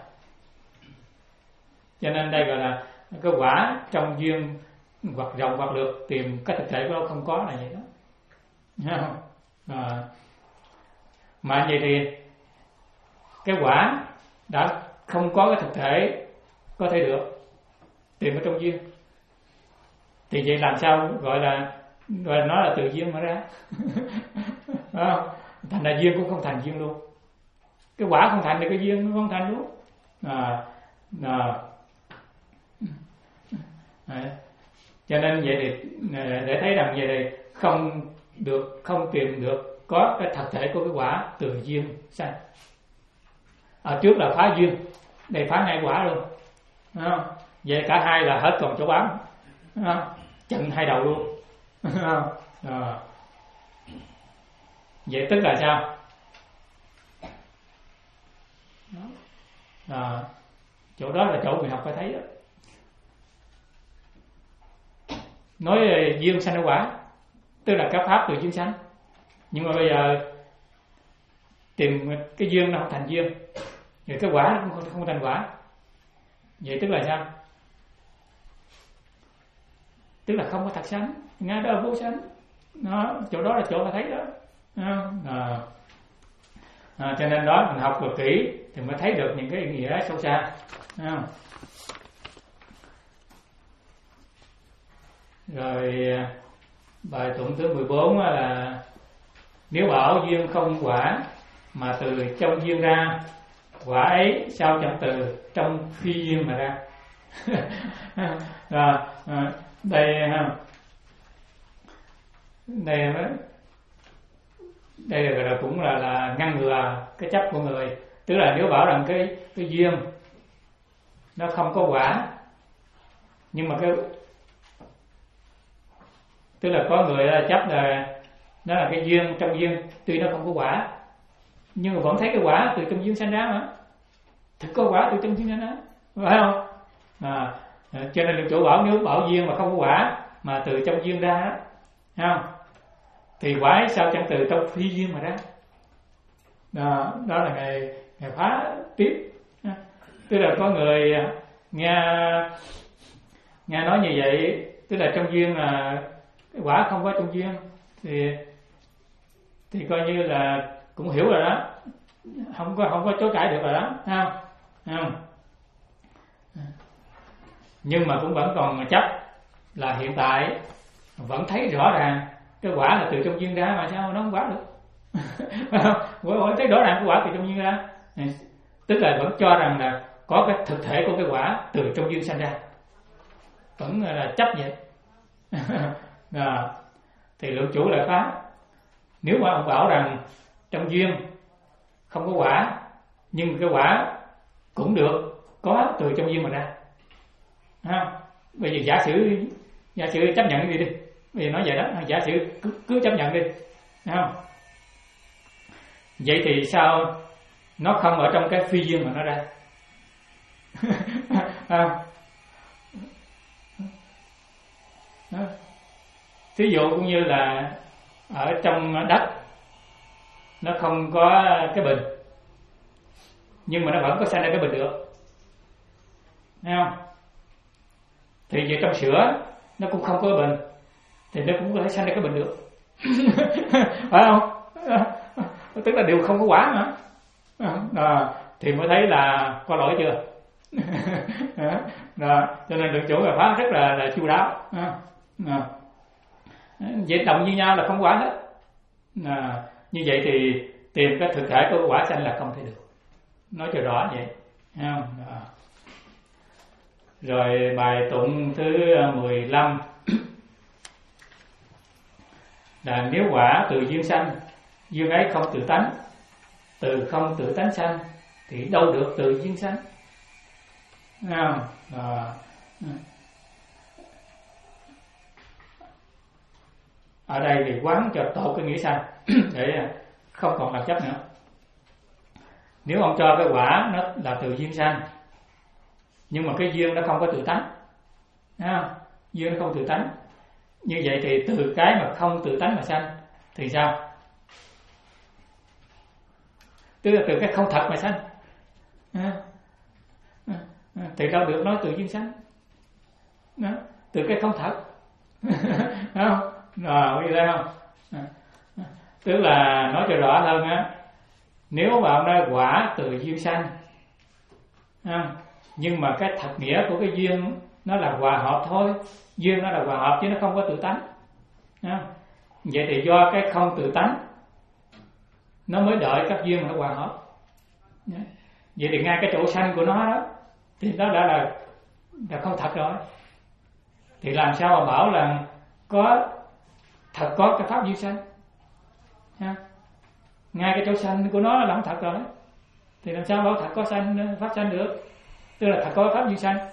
Cho nên đây gọi là cái quả trong duyên hoặc rộng hoặc lược tìm cái thực thể của nó không có là vậy đó. Thấy không? À, mà vậy thì cái quả đã không có cái thực thể có thể được tìm ở trong duyên, thì vậy làm sao gọi là gọi là nó là từ duyên mà ra? À, thành ra duyên cũng không thành duyên luôn. Cái quả không thành thì cái duyên cũng không thành luôn. À, à, à, cho nên vậy thì để thấy rằng vậy thì không được, không tìm được có cái thật thể của cái quả từ duyên sanh. Ở trước là phá duyên, đây phá ngay quả luôn. À, vậy cả hai là hết còn chỗ bám. À, chặn hai đầu luôn. À, vậy tức là sao? À, chỗ đó là chỗ người học phải thấy đó. Nói duyên sanh quả, tức là các pháp từ duyên sanh. Nhưng mà bây giờ tìm cái duyên nó không thành duyên, vậy cái quả nó không, không thành quả. Vậy tức là sao? Tức là không có thật sanh, ngay đó là vô sanh. Đó, chỗ đó là chỗ mà thấy đó. À, à, cho nên đó mình học được kỹ thì mới thấy được những cái ý nghĩa sâu xa. À. Rồi bài tụng thứ mười bốn là nếu bảo duyên không quả mà từ trong duyên ra quả ấy sao chẳng từ trong phi duyên mà ra. Rồi, à, đây ha, đây đây là, là cũng là, là ngăn ngừa cái chấp của người. Tức là nếu bảo rằng cái cái duyên nó không có quả, nhưng mà cái tức là có người chấp là nó là cái duyên, trong duyên tuy nó không có quả nhưng mà vẫn thấy cái quả từ trong duyên sanh ra mà. Thực có quả từ trong duyên sanh ra, phải không? À, cho nên được chủ bảo nếu bảo duyên mà không có quả mà từ trong duyên ra, thấy không? Thì quả ấy sao chẳng từ trong phi duyên mà ra. Đó, đó là ngày ngày phá tiếp. Tức là có người nghe nghe nói như vậy, tức là trong duyên là quả không có trong duyên, thì thì coi như là cũng hiểu rồi đó, không có không có chối cãi được rồi đó, thấy không? Thấy không? Nhưng mà cũng vẫn còn chấp là hiện tại vẫn thấy rõ ràng cái quả là từ trong duyên ra, mà sao nó không quả được? Vẫn thấy rõ ràng cái quả từ trong duyên ra, tức là vẫn cho rằng là có cái thực thể của cái quả từ trong duyên sanh ra, vẫn là chấp vậy. À, thì lượng chủ lại phá. Nếu mà ông bảo rằng trong duyên không có quả, nhưng cái quả cũng được có từ trong duyên mà ra, à, bây giờ giả sử giả sử chấp nhận đi đi, bây giờ nói vậy đó, giả sử cứ, cứ chấp nhận đi, thấy không? Vậy thì sao nó không ở trong cái phi duyên mà nó ra? À, thí dụ cũng như là ở trong đất nó không có cái bình, nhưng mà nó vẫn có sanh ra cái bình được, thấy không? Thì về trong sữa nó cũng không có cái bình, thì nó cũng có thể sanh ra cái bình được. Phải không? Tức là đều không có quả mà. À, thì mới thấy là có lỗi chưa. Đó, cho nên lượng chủ và phá rất là, là chu đáo. À, à. Vậy đồng như nhau là không quả hết. À, như vậy thì tìm cái thực thể của quả sanh là không thể được, nói cho rõ vậy, thấy không? À. Rồi bài tụng thứ mười lăm là nếu quả từ duyên sanh, duyên ấy không tự tánh, từ không tự tánh sanh thì đâu được từ duyên sanh, thấy không? À. Ở đây thì quán cho tổ cái nghĩa sanh để không còn làm chấp nữa. Nếu ông cho cái quả nó là từ duyên sanh, nhưng mà cái duyên nó không có tự tánh, thấy không? Duyên nó không tự tánh, như vậy thì từ cái mà không tự tánh mà sanh thì sao? Tức là từ cái không thật mà sanh, thì đâu được nói từ duyên sanh. Đó, từ cái không thật. Thấy không? Rồi, có gì đây không? Tức là nói cho rõ hơn á, nếu mà ông nói quả từ duyên sanh, không? Nhưng mà cái thật nghĩa của cái duyên nó là hòa hợp thôi, duyên nó là hòa hợp chứ nó không có tự tánh, không? Vậy thì do cái không tự tánh nó mới đợi các duyên mà nó hòa hợp. Vậy thì ngay cái chỗ sanh của nó đó thì nó đã là là không thật rồi, thì làm sao mà bảo là có thật có cái pháp duyên sanh? Ha? Ngay cái chỗ sanh của nó là không thật rồi, thì làm sao bảo thật có sanh pháp sanh được? Tức là thật có pháp duyên sanh.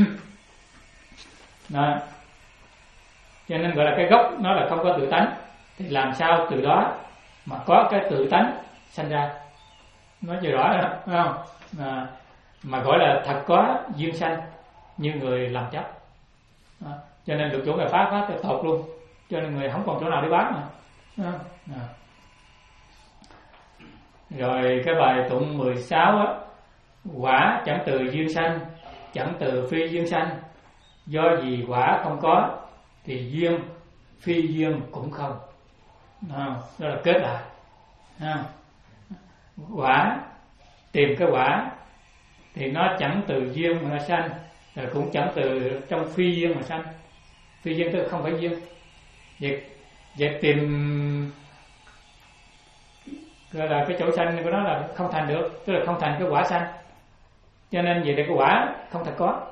Đó. Cho nên gọi là cái gốc nó là không có tự tánh, thì làm sao từ đó mà có cái tự tánh sanh ra? Nói chưa rõ đó, phải không? À, mà gọi là thật có duyên sanh như người làm chấp. À, cho nên được chỗ người phá phá tột luôn, cho nên người không còn chỗ nào để bán mà. À, à. Rồi cái bài tụng mười sáu á, quả chẳng từ duyên sanh, chẳng từ phi duyên sanh, do gì quả không có thì duyên phi duyên cũng không. À, đó là kết lại. À, quả tìm cái quả thì nó chẳng từ duyên mà nó sanh, rồi cũng chẳng từ trong phi duyên mà sanh. Phi duyên tức không phải duyên. Vậy, vậy tìm gọi là cái chỗ sanh của nó là không thành được, tức là không thành cái quả sanh. Cho nên vậy thì cái quả không thật có.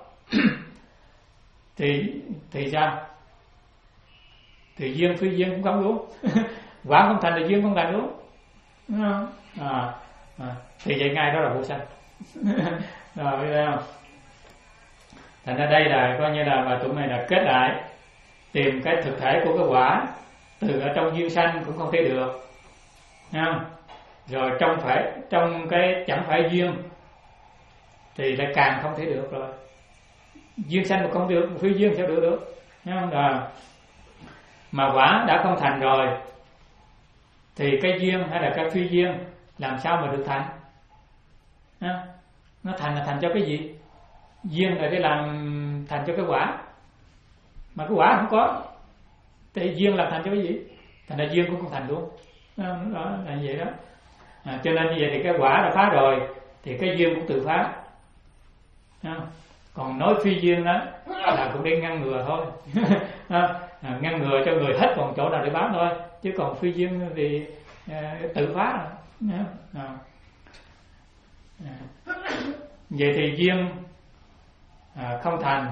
thì thì sao? Thì duyên phi duyên cũng không đúng. Quả không thành thì duyên không thành đúng, đúng không? À, à, thì vậy ngay đó là vô sanh. Rồi thấy không? Thành ra đây là coi như là và tụi này là kết lại tìm cái thực thể của cái quả từ ở trong duyên sanh cũng không thấy được, thấy không? Rồi trong phải trong cái chẳng phải duyên thì lại càng không thể được rồi. Duyên sanh mà không được, phi duyên sao được được, thấy không? Rồi mà quả đã không thành rồi thì cái duyên hay là cái phi duyên làm sao mà được thành? À, nó thành là thành cho cái gì? Duyên là cái làm thành cho cái quả, mà cái quả không có thì duyên làm thành cho cái gì? Thành ra duyên cũng không thành luôn. À, đó là vậy đó. À, cho nên như vậy thì cái quả đã phá rồi thì cái duyên cũng tự phá. À, còn nói phi duyên đó là cũng để ngăn ngừa thôi. À, ngăn ngừa cho người hết còn chỗ nào để bám thôi, chứ còn phi duyên thì à, tự phá rồi. À. À. Vậy thì duyên à, không thành,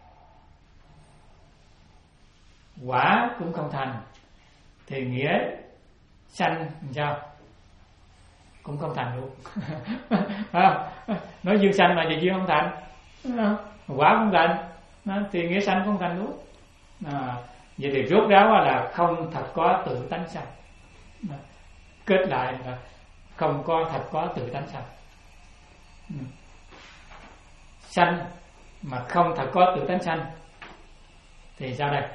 quả cũng không thành, thì nghĩa sanh làm sao? Cũng không thành luôn. À, nói duyên sanh mà vậy duyên không thành, à, quả không thành, à, thì nghĩa sanh không thành luôn. À, vậy thì rốt ráo là không thật có tự tánh sanh. À, kết lại là không có thật có tự tánh sanh. Ừ. Sanh mà không thật có tự tánh sanh thì sao đây?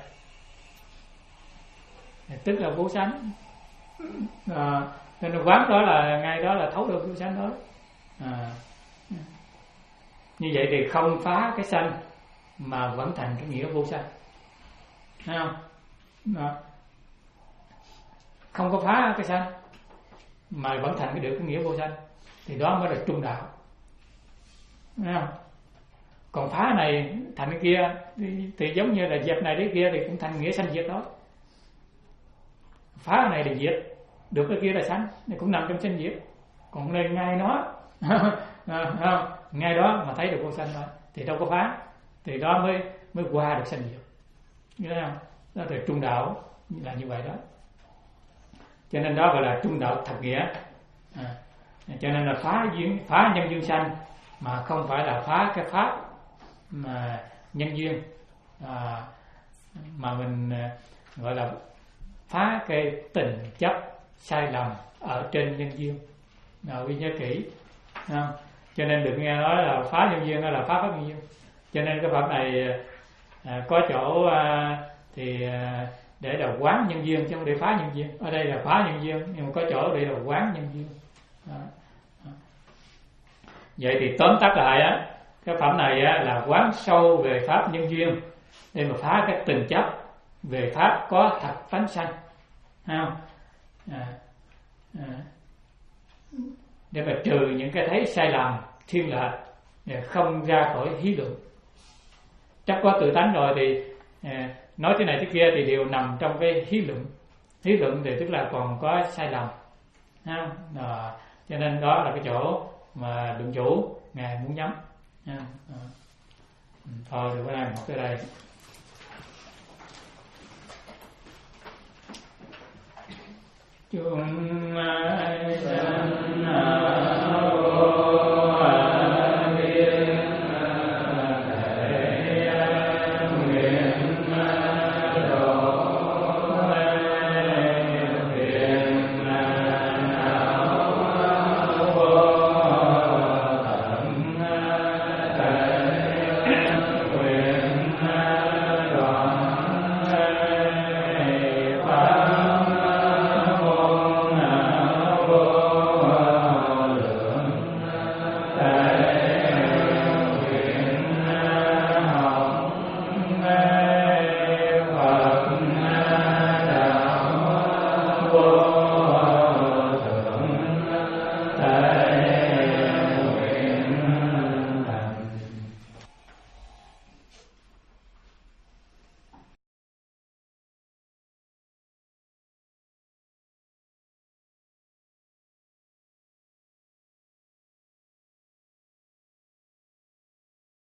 Tức là vô sanh. À, nên quán đó là ngay đó là thấu được vô sanh đó. À, như vậy thì không phá cái sanh mà vẫn thành cái nghĩa vô sanh, thấy không? Đó. Không có phá cái sanh mà vẫn thành cái được cái nghĩa vô sanh thì đó mới là trung đạo, thấy không? Còn phá này thành cái kia thì, thì giống như là dẹp này đến kia thì cũng thành nghĩa sanh diệt đó. Phá cái này thì diệt, được cái kia là sanh, thì cũng nằm trong sanh diệt. Còn nơi ngay nó à, không, ngay đó mà thấy được vô sanh thôi thì đâu có phá, thì đó mới mới qua được sanh diệt, thấy không? Đó là trung đạo là như vậy đó. Cho nên đó gọi là trung đạo thật nghĩa. À, cho nên là phá duyên, phá nhân duyên sanh mà không phải là phá cái pháp mà nhân duyên, à, mà mình gọi là phá cái tình chấp sai lầm ở trên nhân duyên. Nào ghi nhớ kỹ, không? Cho nên đừng nghe nói là phá nhân duyên hay là phá pháp nhân duyên. Cho nên cái pháp này à, có chỗ à, thì à, để là quán nhân duyên chứ không để phá nhân duyên. Ở đây là phá nhân duyên nhưng mà có chỗ để là quán nhân duyên. Đó. Đó. Vậy thì tóm tắt lại á, cái phẩm này á, là quán sâu về pháp nhân duyên để mà phá cái tình chấp về pháp có thật tánh sanh, không? À, à, để mà trừ những cái thấy sai lầm thiên lệch để không ra khỏi hí luận. Chắc có tự tánh rồi thì à, nói thế này thế kia thì đều nằm trong cái hí luận. Hí luận thì tức là còn có sai lầm, ha? À, cho nên đó là cái chỗ mà luận chủ ngài muốn nhắm. À, à. Thôi thì bữa nay mình học tới đây. Chúng sanh